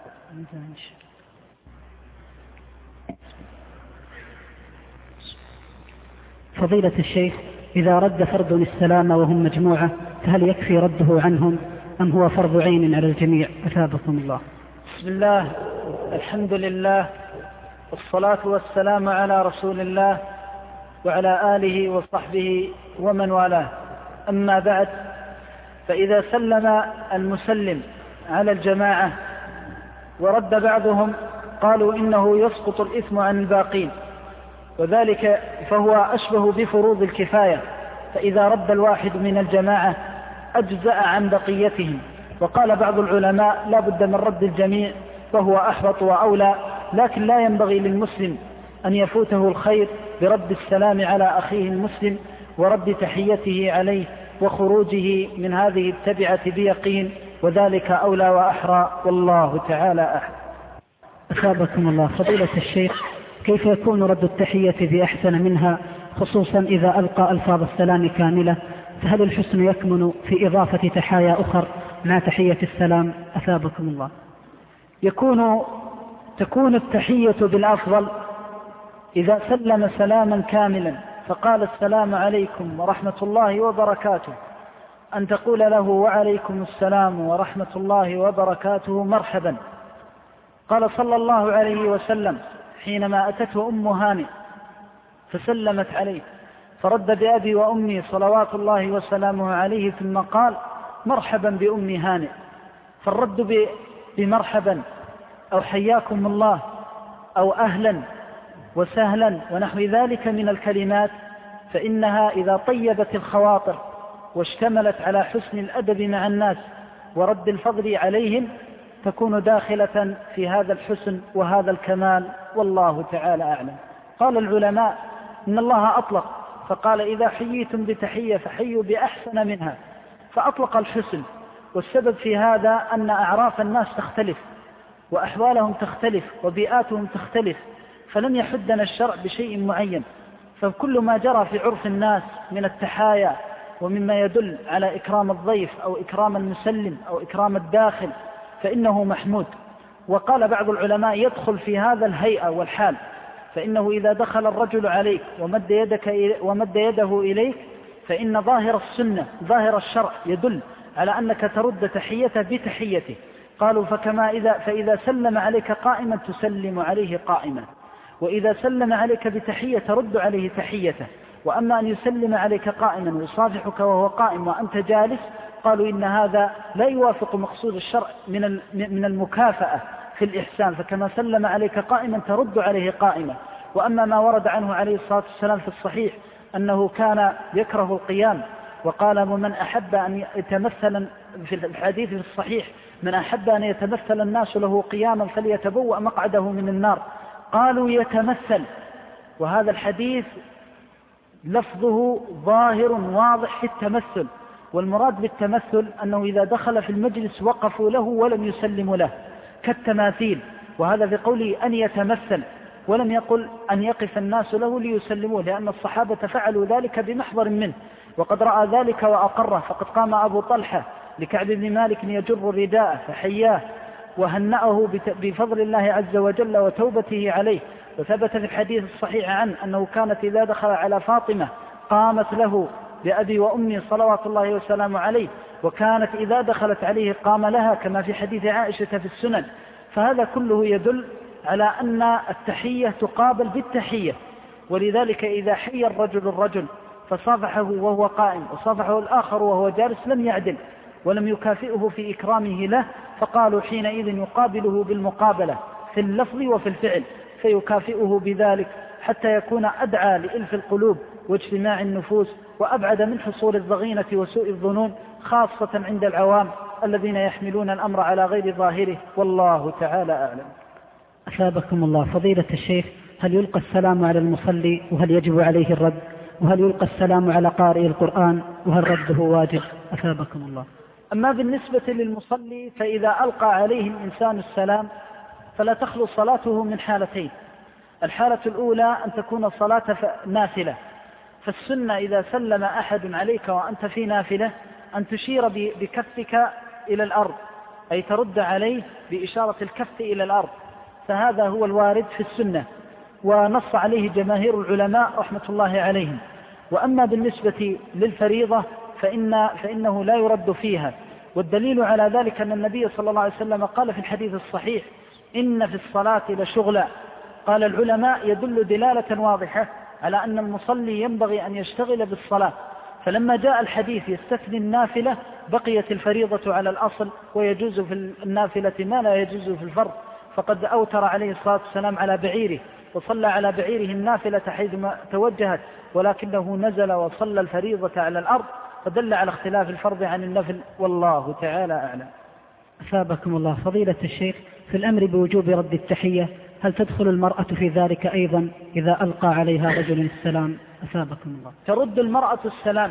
فضيلة الشيخ، إذا رد فرد السلام وهم مجموعة فهل يكفي رده عنهم أم هو فرض عين على الجميع؟ أثابكم الله. بسم الله، الحمد لله، والصلاة والسلام على رسول الله وعلى آله وصحبه ومن والاه. أما بعد، فإذا سلم المسلم على الجماعة ورد بعضهم قالوا إنه يسقط الإثم عن الباقين، وذلك فهو أشبه بفروض الكفاية، فإذا رد الواحد من الجماعة أجزأ عن بقيتهم. وقال بعض العلماء لا بد من رد الجميع فهو أحبط وأولى، لكن لا ينبغي للمسلم أن يفوته الخير برد السلام على أخيه المسلم ورد تحيته عليه وخروجه من هذه التبعة بيقين، وذلك أولى وأحرى، والله تعالى أحد. أثابكم الله. فضيلة الشيخ، كيف يكون رد التحية بأحسن منها، خصوصا إذا ألقى ألفاظ السلام كاملة؟ فهل الحسن يكمن في إضافة تحايا أخر مع تحية السلام؟ أثابكم الله. تكون التحية بالأفضل إذا سلم سلاما كاملا فقال السلام عليكم ورحمة الله وبركاته، أن تقول له وعليكم السلام ورحمة الله وبركاته مرحبا. قال صلى الله عليه وسلم حينما أتته أم هانئ فسلمت عليه فرد بأبي وأمي صلوات الله وسلامه عليه، ثم قال مرحبا بأم هانئ. فالرد بمرحبا أو حياكم الله أو أهلا وسهلا ونحو ذلك من الكلمات، فإنها إذا طيبت الخواطر واشتملت على حسن الأدب مع الناس ورد الفضل عليهم تكون داخلة في هذا الحسن وهذا الكمال، والله تعالى أعلم. قال العلماء إن الله أطلق فقال إذا حييتم بتحية فحيوا بأحسن منها، فأطلق الحسن. والسبب في هذا أن أعراف الناس تختلف وأحوالهم تختلف وبيئاتهم تختلف، فلم يحدنا الشرع بشيء معين، فكل ما جرى في عرف الناس من التحايا ومما يدل على إكرام الضيف أو إكرام المسلم أو إكرام الداخل فإنه محمود. وقال بعض العلماء يدخل في هذا الهيئة والحال، فإنه إذا دخل الرجل عليك ومد يده إليك فإن ظاهر السنة ظاهر الشرع يدل على أنك ترد تحيته بتحيته. قالوا فإذا سلم عليك قائما تسلم عليه قائما، وإذا سلم عليك بتحية ترد عليه تحيته. وأما أن يسلم عليك قائما ويصافحك وهو قائم وأنت جالس، قالوا إن هذا لا يوافق مقصود الشرع من المكافأة في الإحسان، فكما سلم عليك قائما ترد عليه قائما. وأما ما ورد عنه عليه الصلاة والسلام في الصحيح أنه كان يكره القيام، وقال ومن أحب أن يتمثل في الحديث في الصحيح من أحب أن يتمثل الناس له قياما فليتبوأ مقعده من النار. قالوا يتمثل، وهذا الحديث لفظه ظاهر واضح في التمثل، والمراد بالتمثل أنه إذا دخل في المجلس وقفوا له ولم يسلموا له كالتماثيل، وهذا في قوله أن يتمثل، ولم يقل أن يقف الناس له ليسلموه، لأن الصحابة فعلوا ذلك بمحضر منه وقد رأى ذلك وأقره. فقد قام أبو طلحة لكعب بن مالك يجر رداءه فحياه وهنأه بفضل الله عز وجل وتوبته عليه. وثبت في الحديث الصحيح عنه أنه كانت إذا دخل على فاطمة قامت له بأبي وأمي صلوات الله وسلامه عليه، وكانت إذا دخلت عليه قام لها كما في حديث عائشة في السنن. فهذا كله يدل على أن التحية تقابل بالتحية، ولذلك إذا حي الرجل فصافحه وهو قائم وصافحه الآخر وهو جالس لم يعدل ولم يكافئه في إكرامه له، فقالوا حينئذ يقابله بالمقابلة في اللفظ وفي الفعل، فيكافئه بذلك حتى يكون أدعى لإلف القلوب واجتماع النفوس وأبعد من حصول الضغينة وسوء الظنون، خاصة عند العوام الذين يحملون الأمر على غير ظاهره، والله تعالى أعلم. أثابكم الله. فضيلة الشيخ، هل يلقى السلام على المصلي وهل يجب عليه الرد؟ وهل يلقى السلام على قارئ القرآن وهل رده واجب؟ أثابكم الله. أما بالنسبة للمصلي فإذا ألقى عليه الإنسان السلام فلا تخلو صلاته من حالتين. الحالة الأولى أن تكون الصلاة نافلة، فالسنة إذا سلم أحد عليك وأنت في نافلة أن تشير بكفك إلى الأرض، أي ترد عليه بإشارة الكف إلى الأرض، فهذا هو الوارد في السنة ونص عليه جماهير العلماء رحمة الله عليهم. وأما بالنسبة للفريضة فإنه لا يرد فيها، والدليل على ذلك أن النبي صلى الله عليه وسلم قال في الحديث الصحيح إن في الصلاة لشغلا. قال العلماء يدل دلالة واضحة على أن المصلي ينبغي أن يشتغل بالصلاة، فلما جاء الحديث يستثني النافلة بقيت الفريضة على الأصل، ويجوز في النافلة ما لا يجوز في الفرض. فقد أوتر عليه الصلاة والسلام على بعيره وصلى على بعيره النافلة حيثما توجهت، ولكنه نزل وصلى الفريضة على الأرض، فدل على اختلاف الفرض عن النفل، والله تعالى أعلم. أثابكم الله. فضيلة الشيخ، في الأمر بوجوب رد التحية هل تدخل المرأة في ذلك أيضا إذا ألقى عليها رجل السلام؟ أثابكم الله. ترد المرأة السلام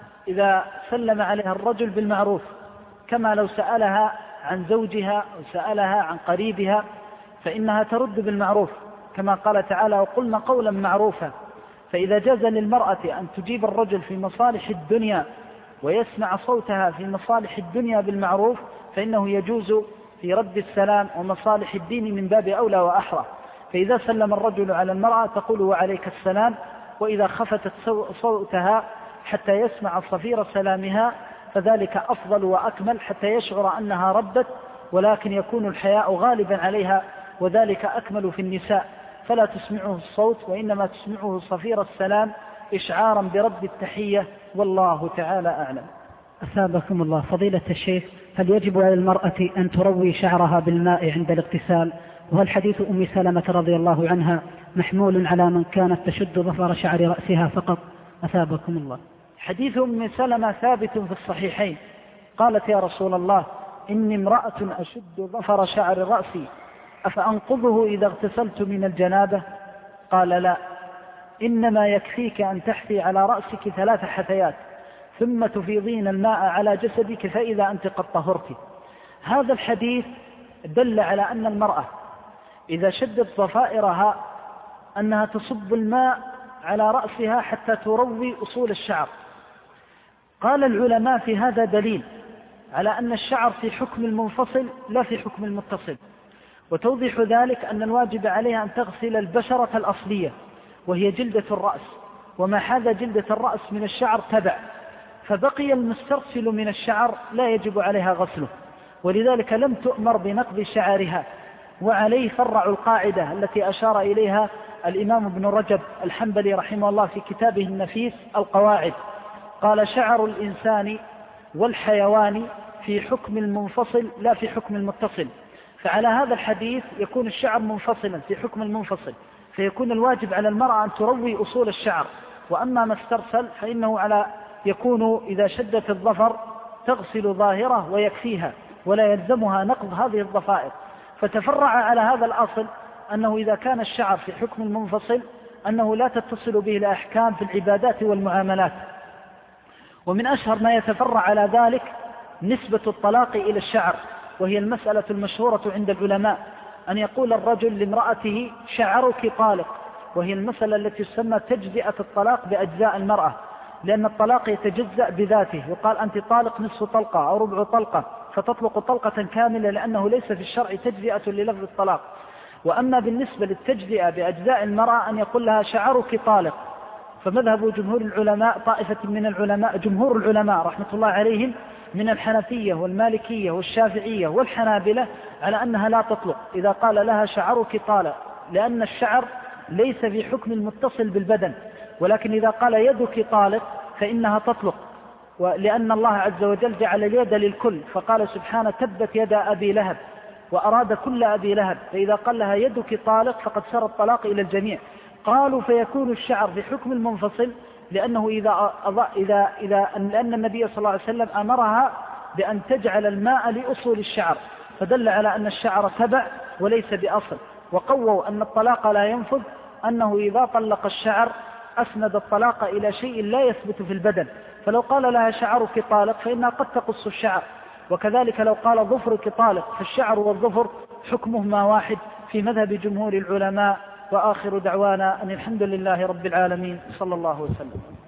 إذا سلم عليها الرجل بالمعروف، كما لو سألها عن زوجها أو سألها عن قريبها فإنها ترد بالمعروف، كما قال تعالى وقلنا قولا معروفا. فإذا جاز للمرأة أن تجيب الرجل في مصالح الدنيا ويسمع صوتها في مصالح الدنيا بالمعروف، فإنه يجوز في رد السلام ومصالح الدين من باب أولى وأحرى. فإذا سلم الرجل على المرأة تقول وعليك السلام، وإذا خفتت صوتها حتى يسمع صفير سلامها فذلك أفضل وأكمل حتى يشعر أنها ردت، ولكن يكون الحياء غالبا عليها وذلك أكمل في النساء، فلا تسمعه الصوت وإنما تسمعه صفير السلام إشعارا برد التحية، والله تعالى أعلم. أثابكم الله. فضيلة الشيخ، هل يجب على المرأة أن تروي شعرها بالماء عند الاغتسال؟ وهل حديث أم سلمة رضي الله عنها محمول على من كانت تشد ظفر شعر رأسها فقط؟ أثابكم الله. حديث أم سلمة ثابت في الصحيحين، قالت يا رسول الله إني امرأة أشد ظفر شعر رأسي أفأنقضه إذا اغتسلت من الجنابة؟ قال لا، إنما يكفيك أن تحفي على رأسك 3 حثيات ثم تفيضين الماء على جسدك فإذا أنت قد طهرت. هذا الحديث دل على أن المرأة إذا شدت ضفائرها أنها تصب الماء على رأسها حتى تروي أصول الشعر. قال العلماء في هذا دليل على أن الشعر في حكم المنفصل لا في حكم المتصل، وتوضيح ذلك أن الواجب عليها أن تغسل البشرة الأصلية وهي جلدة الرأس، وما حاذا جلدة الرأس من الشعر تبع، فبقي المسترسل من الشعر لا يجب عليها غسله، ولذلك لم تؤمر بنقض شعرها. وعليه فرعوا القاعدة التي أشار إليها الإمام ابن رجب الحنبلي رحمه الله في كتابه النفيس القواعد، قال: شعر الإنسان والحيوان في حكم المنفصل لا في حكم المتصل. فعلى هذا الحديث يكون الشعر منفصلا في حكم المنفصل، فيكون الواجب على المرأة أن تروي أصول الشعر. وأما ما استرسل فإنه يكون إذا شدت الظفر تغسل ظاهره ويكفيها، ولا يلزمها نقض هذه الضفائر. فتفرع على هذا الأصل أنه إذا كان الشعر في حكم المنفصل أنه لا تتصل به الأحكام في العبادات والمعاملات. ومن أشهر ما يتفرع على ذلك نسبة الطلاق إلى الشعر، وهي المسألة المشهورة عند العلماء أن يقول الرجل لامرأته: شعرك طالق، وهي المسألة التي تسمى تجزئة الطلاق بأجزاء المرأة، لأن الطلاق يتجزأ بذاته، يقال أنت طالق نصف طلقة أو ربع طلقة، فتطلق طلقة كاملة، لأنه ليس في الشرع تجزئة للفظ الطلاق. وأما بالنسبة للتجزئة بأجزاء المرأة أن يقول لها: شعرك طالق. فمذهب جمهور العلماء، طائفة من العلماء، جمهور العلماء رحمة الله عليهم من الحنفية والمالكية والشافعية والحنابلة، على أنها لا تطلق إذا قال لها شعرك طالق، لأن الشعر ليس في حكم المتصل بالبدن. ولكن إذا قال يدك طالق فإنها تطلق، لأن الله عز وجل جعل اليد للكل، فقال سبحانه: تبت يد أبي لهب، وأراد كل أبي لهب. فإذا قال لها يدك طالق فقد سر الطلاق إلى الجميع. قالوا: فيكون الشعر في حكم المنفصل، لأنه لأن النبي صلى الله عليه وسلم أمرها بأن تجعل الماء لأصول الشعر، فدل على أن الشعر تبع وليس بأصل. وقووا أن الطلاق لا ينفذ، أنه إذا طلق الشعر أسند الطلاق إلى شيء لا يثبت في البدن، فلو قال لها شعرك طالق فإنها قد تقص الشعر. وكذلك لو قال ظفرك طالق، فالشعر والظفر حكمهما واحد في مذهب جمهور العلماء. وآخر دعوانا أن الحمد لله رب العالمين، صلى الله وسلم.